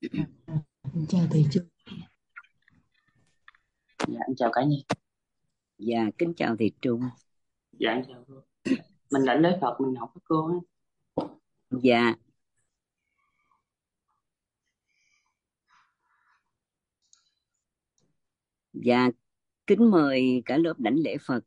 Chào thầy Trung. Dạ, anh chào cả nhà. Dạ, kính chào thầy Trung. Dạ, anh chào cô. Mình lãnh lễ Phật, mình học với cô á. Dạ, dạ, kính mời cả lớp đảnh lễ Phật.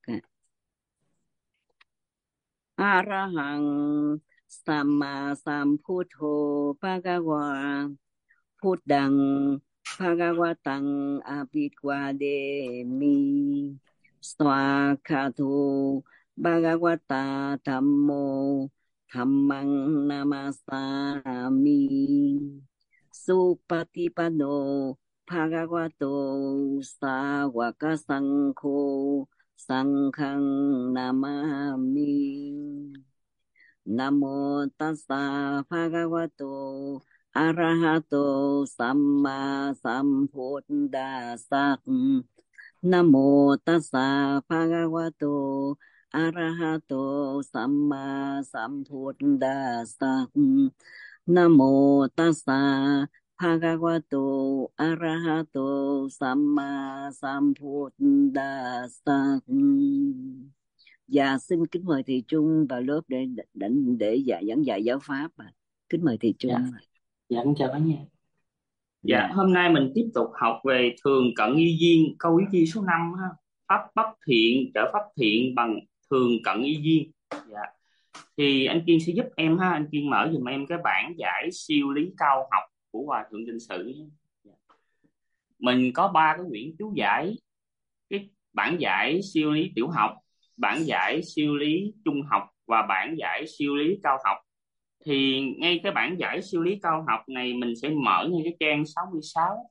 Arahang Samma Sambuddho Bhagava Buddhang Bhagavatam Abhidvademi Swakato Bhagavata Dhammo Dhammang Namasami Supatipanno Bhagavato Sāvaka Saṅkho Sanghang Namami. Namo tassa bhagavato arahato samma sambuddhassa. Namo tassa bhagavato arahato samma sambuddhassa. Namo tassa bhagavato arahato samma sambuddhassa. Dạ, xin kính mời thầy Trung vào lớp để giảng dạy giáo pháp. Kính mời thầy Trung. Dạ, anh chào cả nhà. Dạ, Dạ. hôm nay mình tiếp tục học về thường cận y duyên, câu ý chi số 5 ha. Pháp bất thiện trở pháp thiện bằng thường cận y duyên. Dạ. Thì anh Kiên sẽ giúp em ha, anh Kiên mở giùm em cái bản giải siêu lý cao học của Hòa thượng Định Sự. Dạ. Mình có 3 cái quyển chú giải, cái bản giải siêu lý tiểu học, bản giải siêu lý trung học và bản giải siêu lý cao học. Thì ngay cái bản giải siêu lý cao học này mình sẽ mở ngay cái trang 66.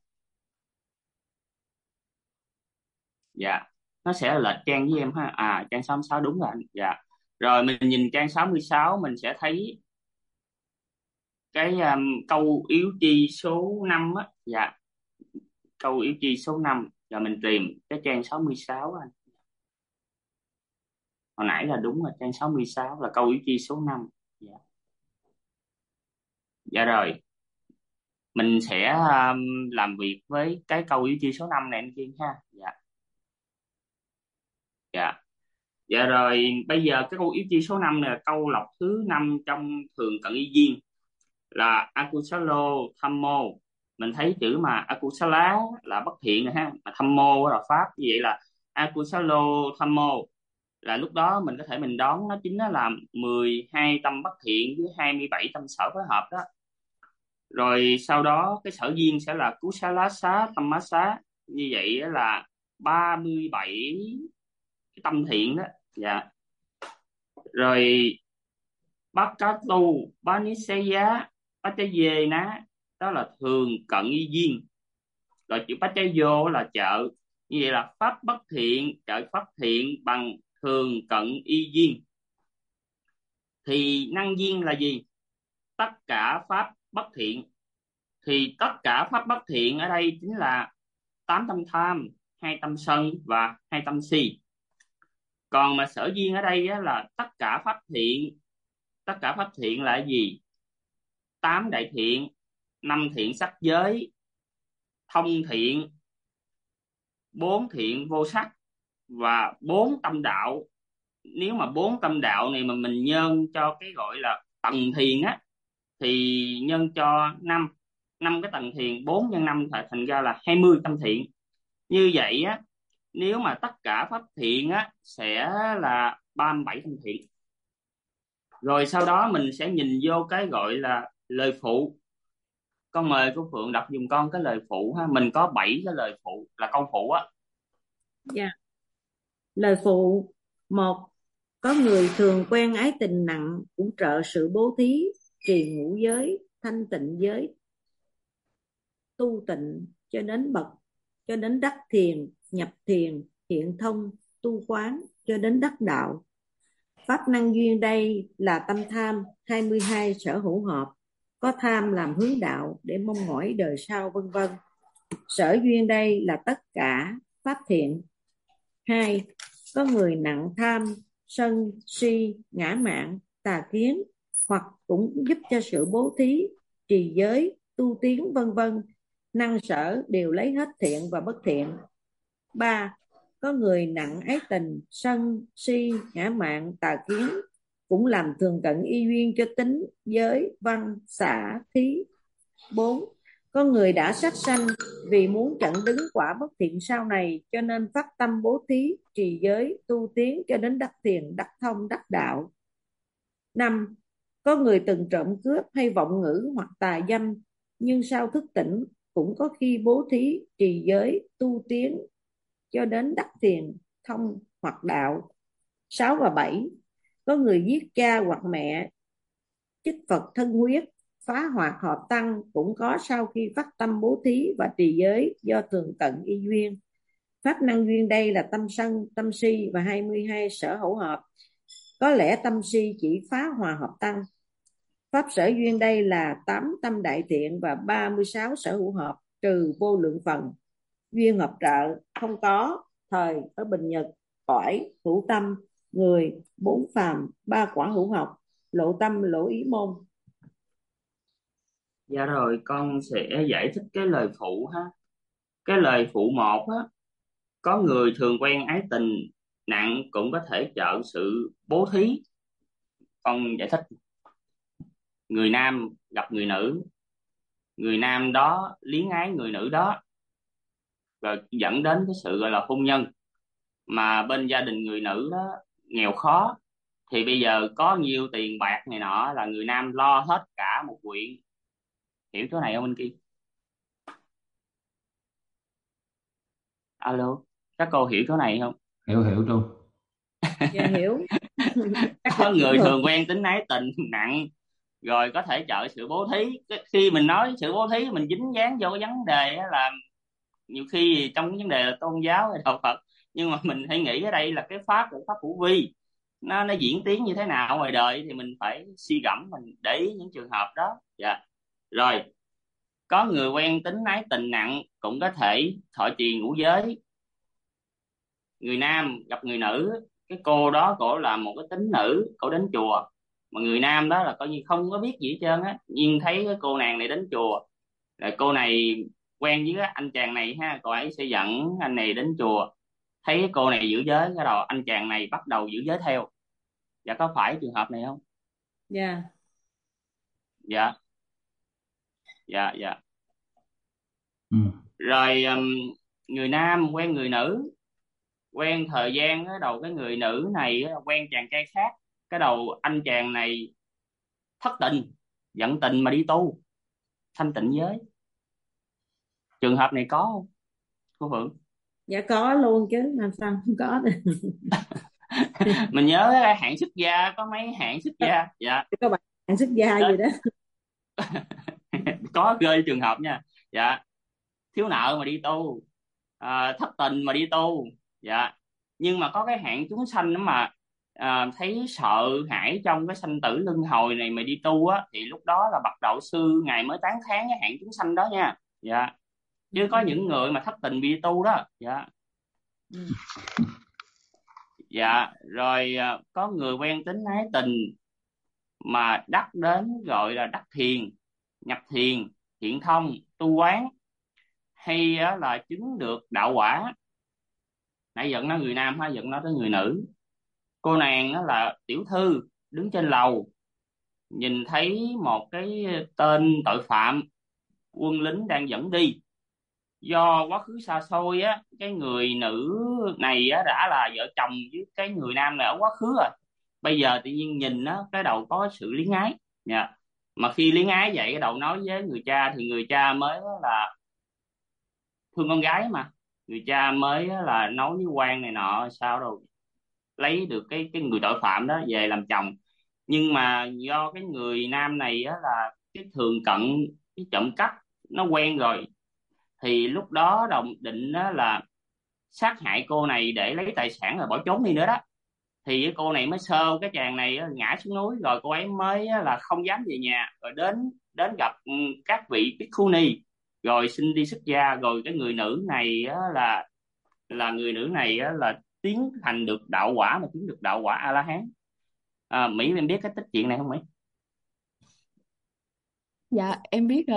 Dạ, nó sẽ là lệch trang với em ha. Trang 66 đúng rồi anh. Dạ. Rồi mình nhìn trang 66 mình sẽ thấy cái câu yếu chi số 5 á. Dạ. Câu yếu chi số 5. Rồi mình tìm cái trang 66 anh. Hồi nãy là đúng rồi, trang 66 là câu yếu chi số 5. Dạ. Dạ rồi. Mình sẽ làm việc với cái câu yếu chi số 5 này anh Kiên ha. Dạ. Dạ. Dạ rồi, bây giờ cái câu yếu chi số 5 này là câu lọc thứ 5 trong thường cận y duyên là akusalo thammo. Mình thấy chữ mà akusala là bất thiện rồi ha, mà thammo là pháp, như vậy là akusalo thammo là lúc đó mình có thể mình đoán nó chính là 12 tâm bất thiện với 27 tâm sở phối hợp đó. Rồi sau đó cái sở duyên sẽ là kusalasa tammasa, như vậy là 37 cái tâm thiện đó. Dạ. Rồi Bakato Banisaya Pachaye đó là thường cận y duyên. Rồi chữ Pachayo là trợ. Như vậy là pháp bất thiện trợ pháp thiện bằng thường cận y duyên. Thì năng duyên là gì? Tất cả pháp bất thiện. Thì tất cả pháp bất thiện ở đây chính là 8 tâm tham, 2 tâm sân và 2 tâm si. Còn mà sở duyên ở đây á, là tất cả pháp thiện. Tất cả pháp thiện là gì? 8 đại thiện, 5 thiện sắc giới, thông thiện, 4 thiện vô sắc và 4 tâm đạo. Nếu mà 4 tâm đạo này mà mình nhân cho cái gọi là tầng thiền á thì nhân cho 5 cái tầng thiền, 4 nhân 5 thành ra là 20 tâm thiện. Như vậy á, nếu mà tất cả pháp thiện á sẽ là 37 tâm thiện. Rồi sau đó mình sẽ nhìn vô cái gọi là lời phụ. Con mời cô Phượng đọc giùm con cái lời phụ ha. Mình có 7 cái lời phụ là câu phụ á. Dạ. Lời phụ 1. Có người thường quen ái tình nặng cũng trợ sự bố thí, trì ngũ giới, thanh tịnh giới, tu tịnh cho đến đắc thiền, nhập thiền, hiện thông, tu quán cho đến đắc đạo. Pháp năng duyên đây là tâm tham 22 sở hữu hợp, có tham làm hướng đạo để mong mỏi đời sau vân vân. Sở duyên đây là tất cả pháp thiện. 2. Có người nặng tham, sân, si, ngã mạn, tà kiến, hoặc cũng giúp cho sự bố thí, trì giới, tu tiến vân vân. Năng sở đều lấy hết thiện và bất thiện. 3. Có người nặng ái tình, sân, si, ngã mạn, tà kiến, cũng làm thường cận y duyên cho tính, giới, văn, xả, thí. 4. Có người đã sát sanh vì muốn chặn đứng quả bất thiện sau này, cho nên phát tâm bố thí, trì giới, tu tiến cho đến đắc thiền, đắc thông, đắc đạo. 5. Có người từng trộm cướp hay vọng ngữ hoặc tà dâm, nhưng sau thức tỉnh cũng có khi bố thí, trì giới, tu tiến cho đến đắc thiền, thông hoặc đạo. 6 và 7. Có người giết cha hoặc mẹ, chích Phật thân huyết, phá hoạt hợp tăng, cũng có sau khi phát tâm bố thí và trì giới do thường cận y duyên. Pháp năng duyên đây là tâm sân, tâm si và 22 sở hữu hợp. Có lẽ tâm si chỉ phá hòa hợp tăng. Pháp sở duyên đây là 8 tâm đại thiện và 36 sở hữu hợp, trừ vô lượng phần. Duyên hợp trợ không có thời ở bình nhật, cõi, hữu tâm, người, 4 phàm, 3 quả hữu học, lộ tâm, lộ ý môn. Dạ rồi, con sẽ giải thích cái lời phụ ha. Cái lời phụ 1 á, có người thường quen ái tình nặng cũng có thể trợ sự bố thí. Con giải thích. Người nam gặp người nữ, người nam đó luyến ái người nữ đó, rồi dẫn đến cái sự gọi là hôn nhân, mà bên gia đình người nữ đó nghèo khó, thì bây giờ có nhiều tiền bạc này nọ là người nam lo hết cả một quyện. Hiểu chỗ này không anh Kiên? Alo, các cô hiểu chỗ này không? Hiểu Trung. Dạ hiểu. Có người thường quen tính ái tình nặng rồi có thể trợ sự bố thí. Khi mình nói sự bố thí mình dính dáng vô cái vấn đề là nhiều khi trong cái vấn đề là tôn giáo hay đạo Phật, nhưng mà mình hãy nghĩ ở đây là cái pháp của pháp hữu vi, nó diễn tiến như thế nào ngoài đời thì mình phải suy gẫm, mình để ý những trường hợp đó. Dạ. Rồi, có người quen tính ái tình nặng cũng có thể thọ trì ngũ giới. Người nam gặp người nữ, cái cô đó cổ là một cái tính nữ, cổ đến chùa, mà người nam đó là coi như không có biết gì hết trơn á, nhưng thấy cái cô nàng này đến chùa, rồi cô này quen với cái anh chàng này ha, cô ấy sẽ dẫn anh này đến chùa, thấy cái cô này giữ giới, cái đầu anh chàng này bắt đầu giữ giới theo. Dạ, có phải trường hợp này không? Dạ. Dạ. Dạ. Dạ. Ừ. Rồi người nam quen người nữ, quen thời gian cái đầu cái người nữ này quen chàng trai khác, cái đầu anh chàng này thất tình, giận tình mà đi tu thanh tịnh giới. Trường hợp này có không cô Phượng? Dạ có luôn chứ, làm sao không có được. Mình nhớ cái hạng xuất gia, có mấy hạng xuất gia. Dạ. Các bạn xuất gia gì đó. Có ghê trường hợp nha. Dạ. Thiếu nợ mà đi tu, thất tình mà đi tu. Dạ. Nhưng mà có cái hạng chúng sanh đó mà thấy sợ hãi trong cái sanh tử luân hồi này mà đi tu á, thì lúc đó là bậc đạo sư ngài mới tán thán cái hạng chúng sanh đó nha. Dạ. Chứ có những người mà thất tình đi tu đó. Dạ. Dạ. Rồi có người quen tính ái tình mà đắc đến gọi là đắc thiền, nhập thiền, hiện thông, tu quán, hay là chứng được đạo quả. Nãy giận nó người nam ha, giận nó tới người nữ. Cô nàng là tiểu thư đứng trên lầu, nhìn thấy một cái tên tội phạm quân lính đang dẫn đi. Do quá khứ xa xôi á, cái người nữ này á đã là vợ chồng với cái người nam này ở quá khứ rồi, bây giờ tự nhiên nhìn á cái đầu có sự luyến ái. Dạ. Mà khi luyến ái vậy, cái đầu nói với người cha, thì người cha mới là thương con gái mà, người cha mới là nói với quan này nọ sao đâu lấy được cái người tội phạm đó về làm chồng. Nhưng mà do cái người nam này á là cái thường cận, cái trộm cắp nó quen rồi, thì lúc đó đồng định đó là sát hại cô này để lấy tài sản rồi bỏ trốn đi nữa đó. Thì cái cô này mới sơ cái chàng này ngã xuống núi, rồi cô ấy mới là không dám về nhà, rồi đến đến gặp các vị bhikkhu ni, rồi xin đi xuất gia. Rồi cái người nữ này là người nữ này là tiến thành được đạo quả, mà tiến được đạo quả A La Hán. Mỹ em biết cái tích chuyện này không Mỹ? Dạ em biết rồi.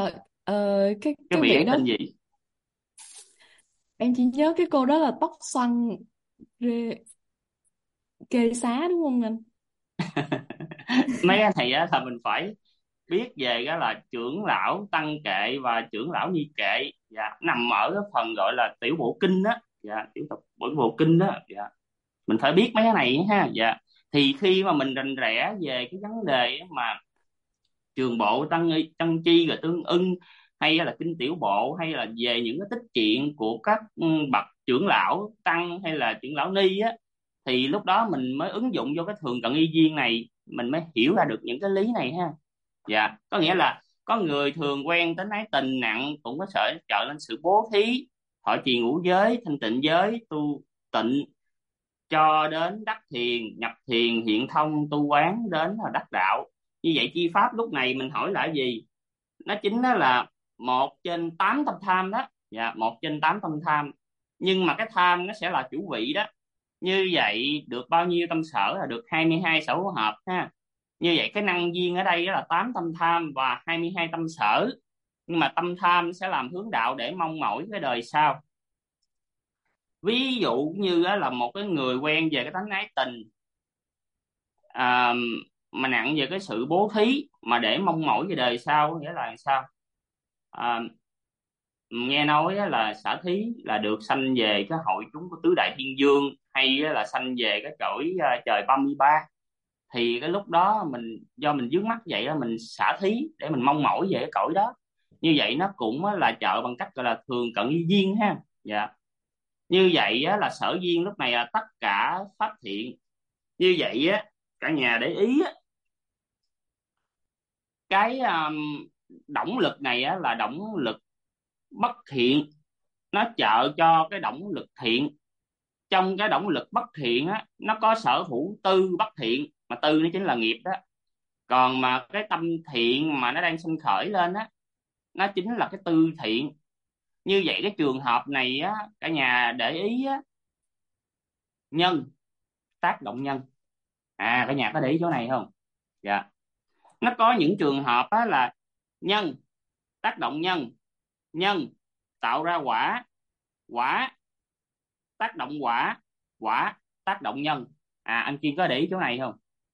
cái Cái cái vị vị ấy đó tên gì? em chỉ nhớ cái cô đó là tóc xoăn rê, kê xá đúng không anh? Mấy cái này á là mình phải biết về cái là trưởng lão tăng kệ và trưởng lão ni kệ, dạ, nằm ở cái phần gọi là tiểu bộ kinh đó, dạ, tiểu tập bộ kinh đó, dạ, mình phải biết mấy cái này ha, dạ. Thì khi mà mình rành rẽ về cái vấn đề mà trường bộ tăng chi rồi tương ưng, hay là kinh tiểu bộ, hay là về những cái tích truyện của các bậc trưởng lão tăng hay là trưởng lão ni á, thì lúc đó mình mới ứng dụng vô cái thường cận y duyên này, mình mới hiểu ra được những cái lý này ha. Dạ, có nghĩa là có người thường quen tính ái tình nặng cũng có sở trợ lên sự bố thí, thọ trì ngũ giới, thanh tịnh giới, tu tịnh, cho đến đắc thiền, nhập thiền, hiện thông, tu quán đến là đắc đạo. Như vậy chi pháp lúc này mình hỏi là gì? Nó chính đó là 1/8 tâm tham đó, dạ, 1/8 tâm tham. Nhưng mà cái tham nó sẽ là chủ vị đó. Như vậy được bao nhiêu tâm sở? Là được 22 sở hữu hợp ha. Như vậy cái năng duyên ở đây đó là 8 tâm tham và 22 tâm sở. Nhưng mà tâm tham sẽ làm hướng đạo để mong mỏi cái đời sau. Ví dụ như á, là một cái người quen về cái tánh ái tình, à, mà nặng về cái sự bố thí mà để mong mỏi về đời sau, nghĩa là sao? À, nghe nói á, là xả thí là được sanh về cái hội chúng của tứ đại thiên dương, hay á, là sanh về cái cõi trời 33. Thì cái lúc đó mình do mình vướng mắc vậy đó, mình xả thí để mình mong mỏi về cái cõi đó. Như vậy nó cũng á, là trợ bằng cách gọi là thường cận y duyên ha. Dạ, như vậy á, là sở duyên lúc này là tất cả pháp thiện. Như vậy á, cả nhà để ý á, cái động lực này á, là động lực bất thiện, nó trợ cho cái động lực thiện. Trong cái động lực bất thiện á, nó có sở hữu tư bất thiện, mà tư nó chính là nghiệp đó. Còn mà cái tâm thiện mà nó đang sinh khởi lên á, nó chính là cái tư thiện. Như vậy cái trường hợp này á, cả nhà để ý á, nhân tác động nhân. Cả nhà có để ý chỗ này không? Dạ, nó có những trường hợp á, là nhân tác động nhân, nhân tạo ra quả, quả tác động quả, quả tác động nhân. Anh Kiên có để ý chỗ này không?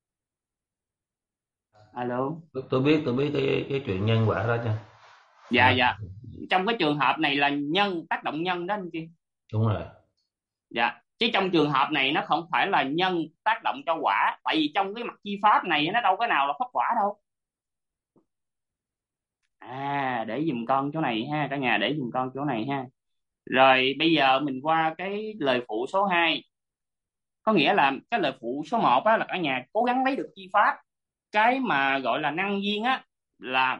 Alo. Tôi biết cái chuyện nhân quả đó chứ. Dạ, À, dạ, trong cái trường hợp này là nhân tác động nhân đó anh Kiên. đúng rồi. Dạ, chứ trong trường hợp này nó không phải là nhân tác động cho quả, tại vì trong cái mặt chi pháp này nó đâu có nào là pháp quả đâu. Để giùm con chỗ này ha, cả nhà để giùm con chỗ này ha. Rồi bây giờ mình qua cái lời phụ số 2. Có nghĩa là cái lời phụ số 1 á, là cả nhà cố gắng lấy được chi pháp. Cái mà gọi là năng duyên á là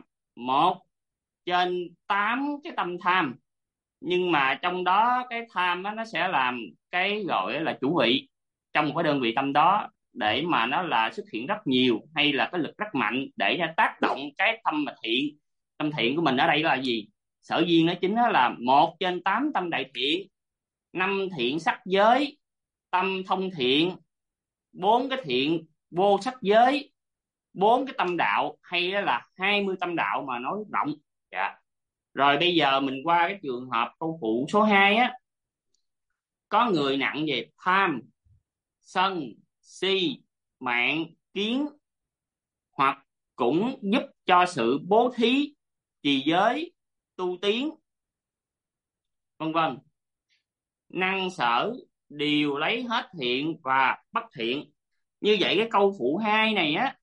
1/8 cái tâm tham. Nhưng mà trong đó cái tham á, nó sẽ làm cái gọi là chủ vị trong một cái đơn vị tâm đó, để mà nó là xuất hiện rất nhiều, hay là cái lực rất mạnh để nó tác động cái tâm mà thiện. Tâm thiện của mình ở đây là gì? Sở duyên nó chính là 1/8 tâm đại thiện, 5 thiện sắc giới, tâm thông thiện, 4 cái thiện vô sắc giới, 4 cái tâm đạo, hay là 20 tâm đạo mà nói rộng. Dạ. Rồi bây giờ mình qua cái trường hợp câu phụ số 2 á. Có người nặng về tham, sân, si, mạng, kiến, hoặc cũng giúp cho sự bố thí, trì giới, tu tiến, vân vân. Năng sở đều lấy hết thiện và bất thiện. Như vậy cái câu phụ 2 này á,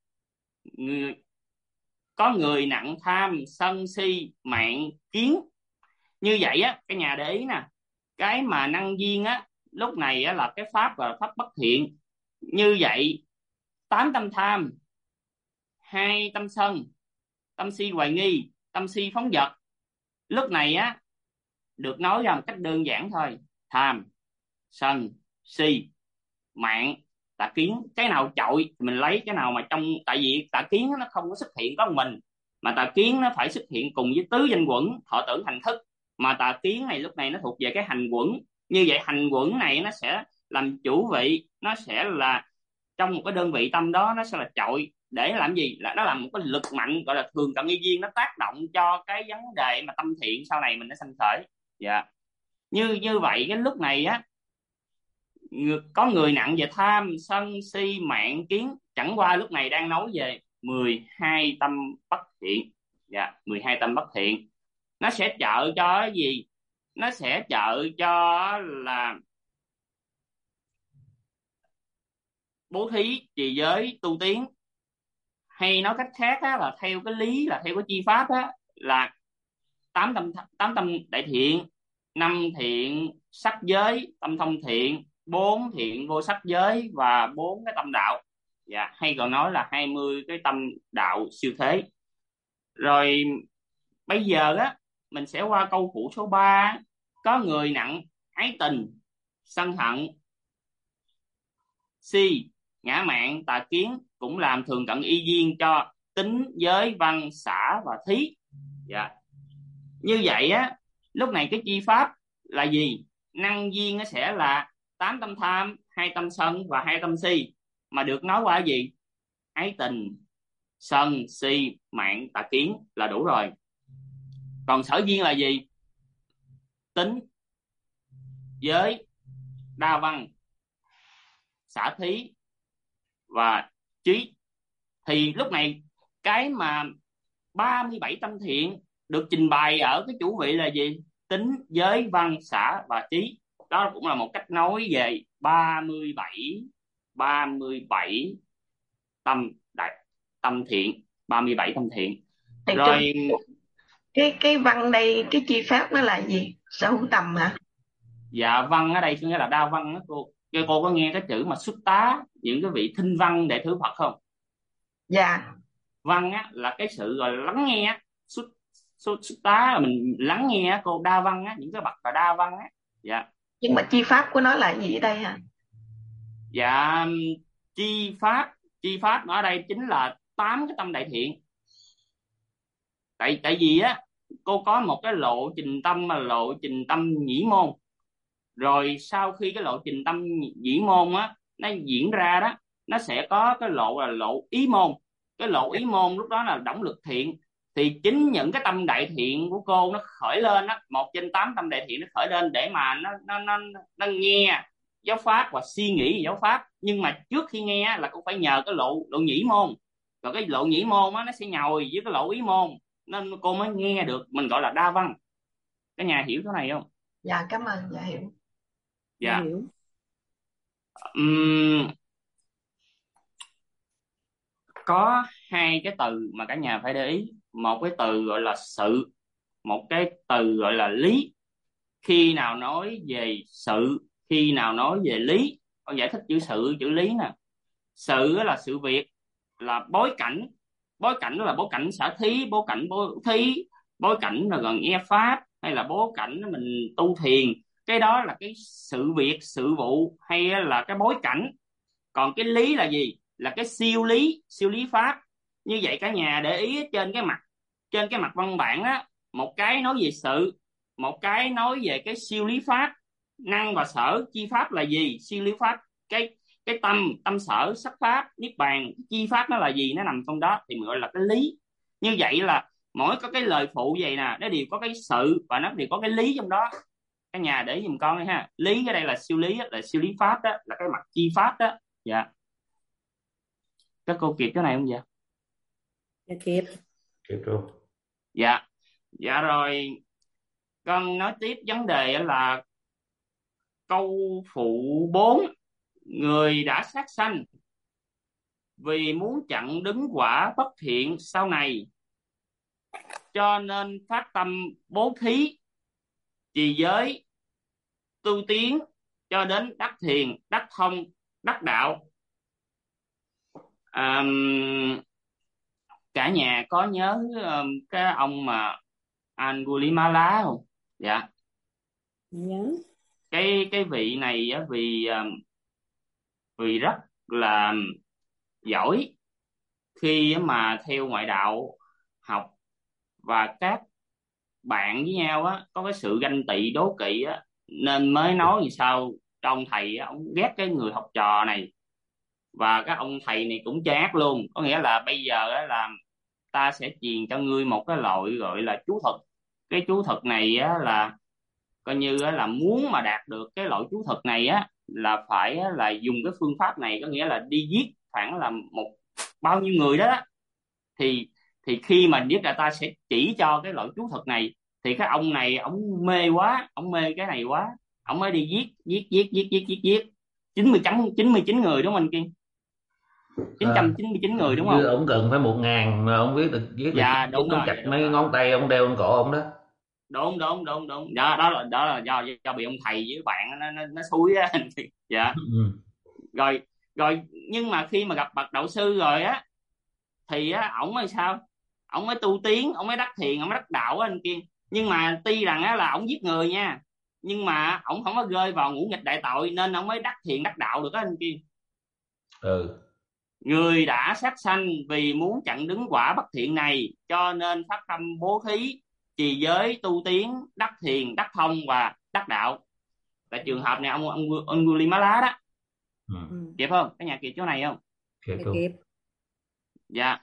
có người nặng tham, sân si, mạng, kiến. Như vậy á, cái nhà để ý nè, cái mà năng duyên á lúc này á là cái pháp và pháp bất thiện. Như vậy 8 tâm tham, 2 tâm sân, tâm si hoài nghi, tâm si phóng dật, lúc này á được nói ra một cách đơn giản thôi: tham, sân, si, mạng, tà kiến. Cái nào chọi thì mình lấy cái nào mà trong, tại vì tà kiến nó không có xuất hiện có một mình, mà tà kiến nó phải xuất hiện cùng với tứ danh quẩn, thọ tưởng hành thức. Mà tà kiến này lúc này nó thuộc về cái hành quẩn. Như vậy hành quẩn này nó sẽ làm chủ vị, nó sẽ là trong một cái đơn vị tâm đó, nó sẽ là chọi để làm gì, là nó là một cái lực mạnh gọi là thường cận y duyên, nó tác động cho cái vấn đề mà tâm thiện sau này mình nó sanh khởi. Dạ, như vậy cái lúc này á, có người nặng về tham sân si mạn kiến, chẳng qua lúc này đang nói về 12 tâm bất thiện. Dạ, 12 tâm bất thiện nó sẽ trợ cho cái gì? Nó sẽ trợ cho là bố thí, trì giới, tu tiến, hay nói cách khác á, là theo cái lý, là theo cái chi pháp á, là tám tâm đại thiện, 5 thiện sắc giới tâm thông thiện, 4 thiện vô sắc giới và 4 cái tâm đạo. Dạ, hay còn nói là 20 cái tâm đạo siêu thế. Rồi bây giờ á, mình sẽ qua câu phụ số 3. Có người nặng ái tình, sân hận, si, ngã mạn, tà kiến, cũng làm thường cận y duyên cho tính, giới, văn, xả và thí. Dạ, như vậy á, lúc này cái chi pháp là gì? Năng duyên nó sẽ là 8 tâm tham, 2 tâm sân và 2 tâm si, mà được nói qua gì? Ái tình, sân, si, mạn, tà kiến là đủ rồi. Còn sở duyên là gì? Tính, giới, đa văn, xả thí và trí. Thì lúc này cái mà 37 tâm thiện được trình bày ở cái chủ vị là gì? Tính, giới, văn, xả và trí. Đó cũng là một cách nói về 37 tâm tâm thiện, 37 tâm thiện. Thầy Rồi cái văn đây, cái chi pháp nó là gì? Sở hữu tầm hả? dạ, văn ở đây nghĩa là đa văn đó cô. Cô có nghe cái chữ mà xuất tá, những cái vị thinh văn đệ tử Phật không? Dạ. Văn á là cái sự gọi là lắng nghe á. Xuất tá là mình lắng nghe á cô. Đa văn á, những cái bậc là đa văn á. Dạ. Nhưng mà chi pháp của nó là gì ở đây hả? Dạ, chi pháp ở đây chính là 8 cái tâm đại thiện. Tại vì á, cô có một cái lộ trình tâm mà lộ trình tâm nhĩ môn. Rồi sau khi cái lộ trình tâm nhĩ môn á nó diễn ra đó, nó sẽ có cái lộ là lộ ý môn. Cái lộ ý môn lúc đó là động lực thiện. Thì chính những cái tâm đại thiện của cô nó khởi lên đó, 1 trên 8 tâm đại thiện nó khởi lên để mà nó nghe giáo pháp và suy nghĩ về giáo pháp. Nhưng mà trước khi nghe là cũng phải nhờ cái lộ nhĩ môn. Rồi cái lộ nhĩ môn á nó sẽ nhồi với cái lộ ý môn, nên cô mới nghe được. Mình gọi là đa văn. Cả nhà hiểu cái này không? Dạ, cảm ơn. Dạ, hiểu. Dạ. Hiểu. Có 2 cái từ mà cả nhà phải để ý. Một cái từ gọi là sự, một cái từ gọi là lý. Khi nào nói về sự, khi nào nói về lý. Con giải thích chữ sự, chữ lý nè. Sự là sự việc, là bối cảnh. Bối cảnh là bối cảnh xả thí, bối cảnh bố thí, bối cảnh là gần nghe pháp, hay là bối cảnh mình tu thiền. Cái đó là cái sự việc, sự vụ, hay là cái bối cảnh. Còn cái lý là gì? Là cái siêu lý pháp. Như vậy cả nhà để ý trên cái mặt văn bản á, một cái nói về sự, một cái nói về cái siêu lý pháp. Năng và sở chi pháp là gì? Siêu lý pháp, cái tâm sở sắc pháp niết bàn, chi pháp nó là gì? Nó nằm trong đó thì mình gọi là cái lý. Như vậy là mỗi có cái lời phụ vậy nè, nó đều có cái sự và nó đều có cái lý trong đó. Cả nhà để giùm con đi ha. Lý ở đây là siêu lý, là siêu lý pháp đó, là cái mặt chi pháp đó. Dạ, các cô kịp cái này không vậy? Dạ kịp. Kịp luôn. Dạ. Dạ rồi con nói tiếp vấn đề là câu phụ 4. Người đã sát sanh vì muốn chặn đứng quả bất thiện sau này, cho nên phát tâm bố thí, trì giới, tu tiến cho đến đắc thiền, đắc thông, đắc đạo. Cả nhà có nhớ cái ông mà Angulimala không? Dạ. Nhớ. Cái vị này á, vì rất là giỏi khi mà theo ngoại đạo học, và các bạn với nhau á có cái sự ganh tị đố kỵ á, nên mới nói như sao cho ông thầy á, ông ghét cái người học trò này. và cái ông thầy này cũng chơi ác luôn, có nghĩa là bây giờ á, là ta sẽ truyền cho ngươi một cái loại gọi là chú thuật. Cái chú thuật này á, là coi như á, là muốn mà đạt được cái loại chú thuật này á, là phải á, là dùng cái phương pháp này, có nghĩa là đi giết khoảng là bao nhiêu người đó, thì khi mà giết là ta sẽ chỉ cho cái loại chú thuật này. Thì cái ông này ông mê quá, ông mê cái này quá, ông mới đi giết 99 người đúng không anh Kiên? À, 999 người đúng như không? ông cần phải 1.000 mà ông viết được Dạ viết đúng ông rồi, chặt đúng mấy rồi, ngón tay ông đeo trên cổ ông đó. đúng đó là do bị ông thầy với bạn nó xúi á. Dạ. Ừ. Rồi, nhưng mà khi mà gặp bậc đạo sư rồi á, thì á ổng mới sao, ổng mới tu tiến, ổng mới đắc thiền, ổng mới đắc đạo á anh Kiên. Nhưng mà tuy rằng á là ổng giết người nha, nhưng mà ổng không có rơi vào ngũ nghịch đại tội, nên ổng mới đắc thiền đắc đạo được á anh Kiên. Ừ. Người đã sát sanh vì muốn chặn đứng quả bất thiện này, cho nên phát tâm bố thí, trì giới, tu tiến, đắc thiền, đắc thông và đắc đạo. Tại trường hợp này ông Angulimala đó. Ừ. Ừ. Kịp không? Cái nhà kịp chỗ này không? Kịp Dạ luôn. kịp. Dạ.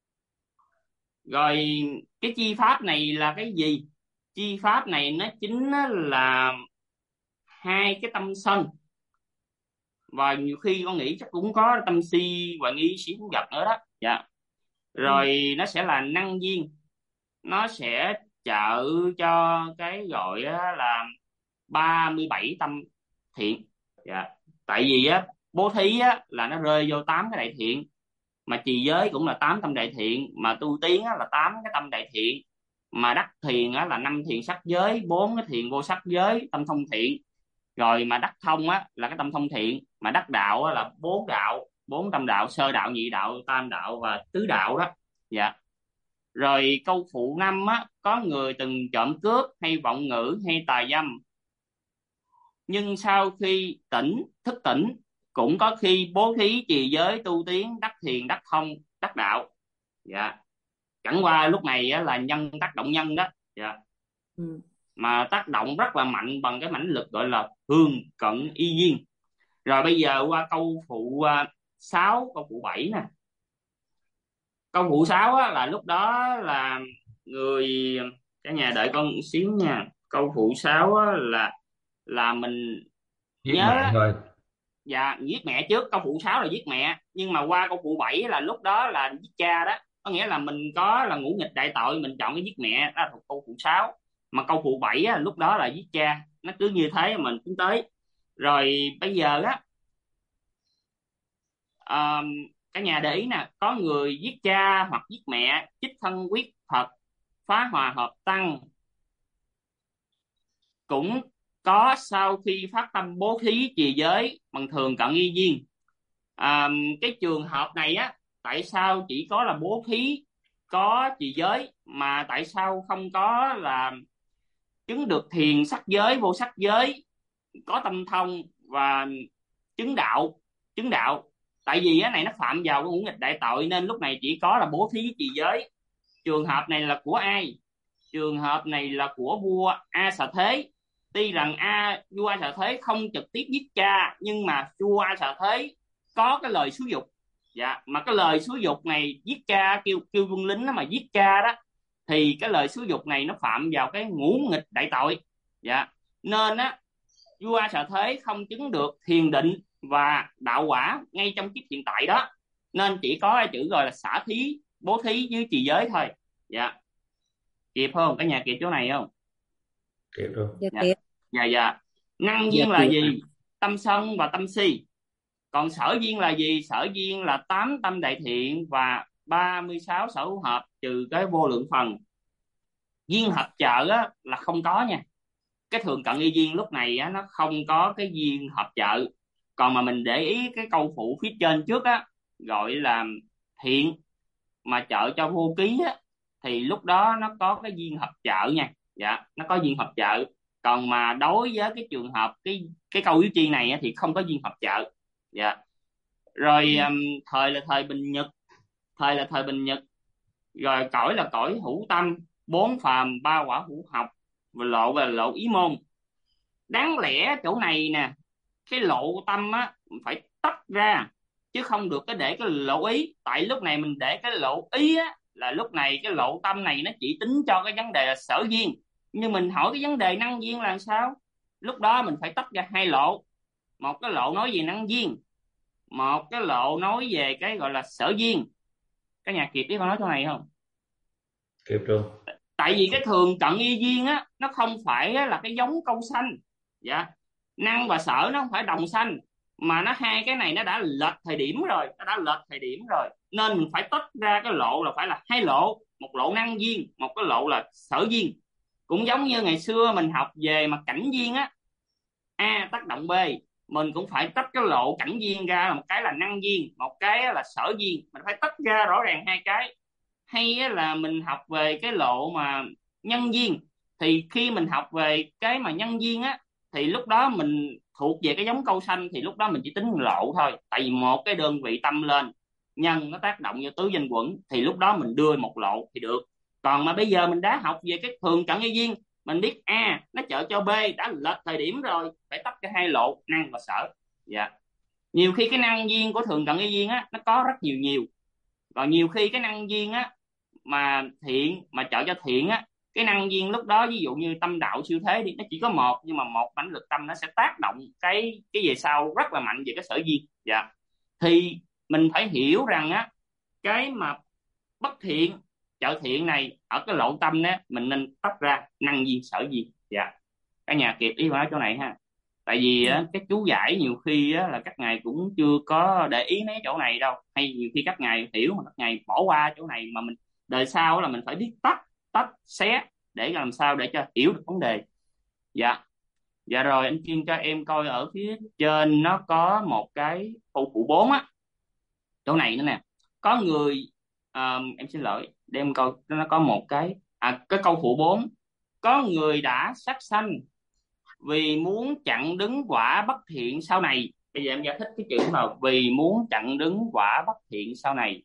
Rồi cái chi pháp này là cái gì? Chi pháp này nó chính là hai cái tâm sân, và nhiều khi con nghĩ chắc cũng có tâm si và nghi sĩ cũng gặp nữa đó. Dạ. Ừ. Rồi nó sẽ là năng duyên, nó sẽ trợ cho cái gọi á là 37 tâm thiện. Dạ. Tại vì á bố thí á là nó rơi vô 8 cái đại thiện, mà trì giới cũng là 8 tâm đại thiện, mà tu tiến á là 8 cái tâm đại thiện, mà đắc thiền á là 5 thiền sắc giới, 4 cái thiền vô sắc giới, tâm thông thiện. Rồi mà đắc thông á là cái tâm thông thiện, mà đắc đạo á là 4 đạo, 4 tâm đạo: sơ đạo, nhị đạo, tam đạo và tứ đạo đó. Dạ. Rồi câu phụ 5 á, có người từng trộm cướp hay vọng ngữ hay tà dâm, nhưng sau khi thức tỉnh, cũng có khi bố thí, trì giới, tu tiến, đắc thiền, đắc thông, đắc đạo. Dạ. Chẳng qua lúc này á, là nhân tác động nhân đó. Dạ. Ừ. Mà tác động rất là mạnh bằng cái mãnh lực gọi là hương cận y duyên. Rồi bây giờ qua câu phụ 6, câu phụ 7 nè. Câu phụ 6 á, là lúc đó là người, cả nhà đợi con một xíu nha. Câu phụ 6 á, là mình Giết nhớ mẹ á, thôi. dạ giết mẹ trước. Câu phụ 6 là giết mẹ, nhưng mà qua câu phụ 7 là lúc đó là giết cha đó, có nghĩa là mình có là ngũ nghịch đại tội, mình chọn cái giết mẹ đó, thuộc câu phụ 6. Mà câu phụ 7 á, lúc đó là giết cha, nó cứ như thế mình tính tới. Rồi bây giờ á, à, cả nhà để ý nè, có người giết cha hoặc giết mẹ, chích thân quyết Phật, phá hòa hợp tăng, cũng có sau khi phát tâm bố thí, trì giới bằng thường cận y duyên. à, cái trường hợp này á, tại sao chỉ có là bố thí, có trì giới, mà tại sao không có là chứng được thiền sắc giới, vô sắc giới, có tâm thông và chứng đạo? Tại vì cái này nó phạm vào cái ngũ nghịch đại tội, nên lúc này chỉ có là bố thí, trì giới. Trường hợp này là của ai? Trường hợp này là của vua A Xà Thế. Tuy rằng vua A Xà Thế không trực tiếp giết cha, nhưng mà vua A Xà Thế có cái lời xúi dục. Dạ, mà cái lời xúi dục này giết cha, kêu quân lính đó mà giết cha đó, thì cái lời xúi dục này nó phạm vào cái ngũ nghịch đại tội. Dạ. Nên á, vua A Xà Thế không chứng được thiền định và đạo quả ngay trong kiếp hiện tại đó, nên chỉ có cái chữ gọi là xả thí, bố thí với trì giới thôi. Dạ. Kịp không? Cả nhà kịp chỗ này không? Kịp luôn. Dạ Dạ. kịp. Dạ. Năng Dạ duyên là kịp. gì? Tâm sân và tâm si. Còn sở duyên là gì? Sở duyên là 8 tâm đại thiện và 36 sở hữu hợp trừ cái vô lượng phần. Duyên hợp trợ á, là không có nha. Cái thường cận y duyên lúc này á, nó không có cái duyên hợp trợ. Còn mà mình để ý cái câu phụ phía trên trước á, gọi là thiện mà trợ cho vô ký á, thì lúc đó nó có cái duyên hợp trợ nha. Dạ, nó có duyên hợp trợ. Còn mà đối với cái trường hợp cái câu yếu chi này á, thì không có duyên hợp trợ. Dạ. Rồi thời là thời bình nhật. Rồi cõi là cõi hữu tâm, 4 phàm, 3 quả hữu học, và lộ là lộ ý môn. Đáng lẽ chỗ này nè, cái lộ tâm á phải tách ra, chứ không được cái để cái lộ ý. Tại lúc này mình để cái lộ ý á, là lúc này cái lộ tâm này nó chỉ tính cho cái vấn đề là sở duyên, nhưng mình hỏi cái vấn đề năng duyên là sao, lúc đó mình phải tách ra hai lộ. Một cái lộ nói về năng duyên, một cái lộ nói về cái gọi là sở duyên. Cái nhà kịp biết con nói chỗ này không? Kịp luôn. Tại vì cái thường cận y duyên á, nó không phải á, là cái giống câu sanh. Dạ, năng và sở nó không phải đồng sanh, mà nó hai cái này nó đã lệch thời điểm rồi, nên mình phải tách ra cái lộ là phải là hai lộ, một lộ năng duyên, một cái lộ là sở duyên. Cũng giống như ngày xưa mình học về mà cảnh duyên á, A tác động B, mình cũng phải tách cái lộ cảnh duyên ra, là một cái là năng duyên, một cái là sở duyên, mình phải tách ra rõ ràng hai cái. Hay là mình học về cái lộ mà nhân duyên, thì khi mình học về cái mà nhân duyên á, thì lúc đó mình thuộc về cái giống câu sanh, thì lúc đó mình chỉ tính lộ thôi. Tại vì một cái đơn vị tâm lên, nhân nó tác động vô tứ danh quẩn, thì lúc đó mình đưa một lộ thì được. Còn mà bây giờ mình đã học về cái thường cận y duyên, mình biết A nó trợ cho B, đã lệch thời điểm rồi, phải tách cái hai lộ năng và sở. Dạ, nhiều khi cái năng duyên của thường cận y duyên á nó có rất nhiều, còn nhiều khi cái năng duyên á mà thiện mà trợ cho thiện á, cái năng duyên lúc đó ví dụ như tâm đạo siêu thế đi, nó chỉ có một, nhưng mà một mãnh lực tâm nó sẽ tác động cái về sau rất là mạnh về cái sở duyên. Dạ, thì mình phải hiểu rằng á, cái mà bất thiện trợ thiện này ở cái lộ tâm đó, mình nên tách ra năng duyên sở duyên. Dạ, cả nhà kịp ý nói chỗ này ha. Tại vì á, cái chú giải nhiều khi á, là các ngài cũng chưa có để ý mấy chỗ này đâu, hay nhiều khi các ngài hiểu mà các ngài bỏ qua chỗ này, mà mình đời sau là mình phải biết tách tách xé để làm sao để cho hiểu được vấn đề. Dạ, dạ rồi anh Kiên cho em coi ở phía trên nó có một cái câu phụ 4 á, chỗ này nữa nè. Có người em xin lỗi, đem coi nó có một cái câu phụ 4: có người đã sát sanh vì muốn chặn đứng quả bất thiện sau này. Bây giờ em giải thích cái chữ mà vì muốn chặn đứng quả bất thiện sau này.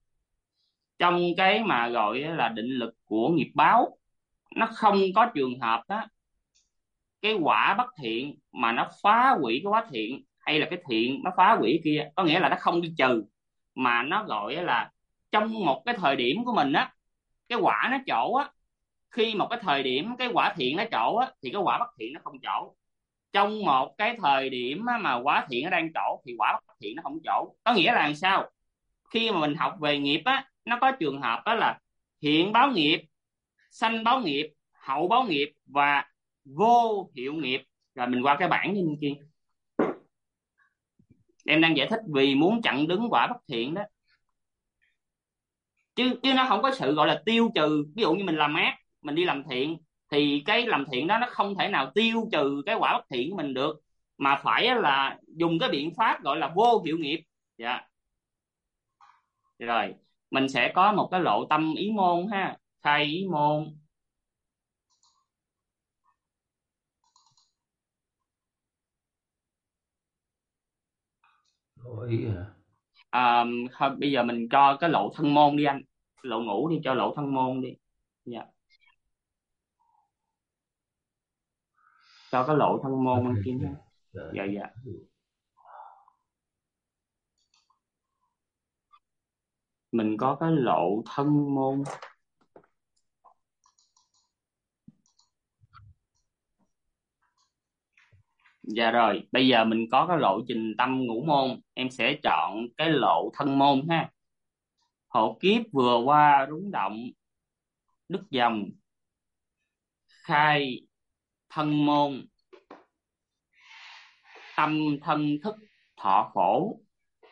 Trong cái mà gọi là định lực của nghiệp báo, nó không có trường hợp đó cái quả bất thiện mà nó phá hủy cái quả thiện, hay là cái thiện nó phá hủy kia, có nghĩa là nó không đi trừ, mà nó gọi là trong một cái thời điểm của mình á, cái quả nó trổ á, khi một cái thời điểm cái quả thiện nó trổ á, thì cái quả bất thiện nó không trổ. Trong một cái thời điểm mà quả thiện nó đang trổ thì quả bất thiện nó không trổ. Có nghĩa là làm sao? Khi mà mình học về nghiệp á, nó có trường hợp đó là hiện báo nghiệp, sanh báo nghiệp, hậu báo nghiệp và vô hiệu nghiệp. Rồi mình qua cái bảng đi kia, em đang giải thích vì muốn chặn đứng quả bất thiện đó, chứ nó không có sự gọi là tiêu trừ. Ví dụ như mình làm ác, mình đi làm thiện, thì cái làm thiện đó nó không thể nào tiêu trừ cái quả bất thiện của mình được, mà phải là dùng cái biện pháp gọi là vô hiệu nghiệp. Dạ, rồi mình sẽ có một cái lộ tâm ý môn ha, khai ý môn. Lộ ý hả? Thôi bây giờ mình cho cái lộ thân môn đi anh, lộ ngũ đi, cho lộ thân môn đi. Dạ, cho cái lộ thân môn anh Kim ha. Dạ dạ. Mình có cái lộ thân môn. Dạ rồi, bây giờ mình có cái lộ trình tâm ngũ môn, em sẽ chọn cái lộ thân môn ha. Hộ kiếp vừa qua rúng động, đứt dòng, khai thân môn, tâm thân thức thọ khổ.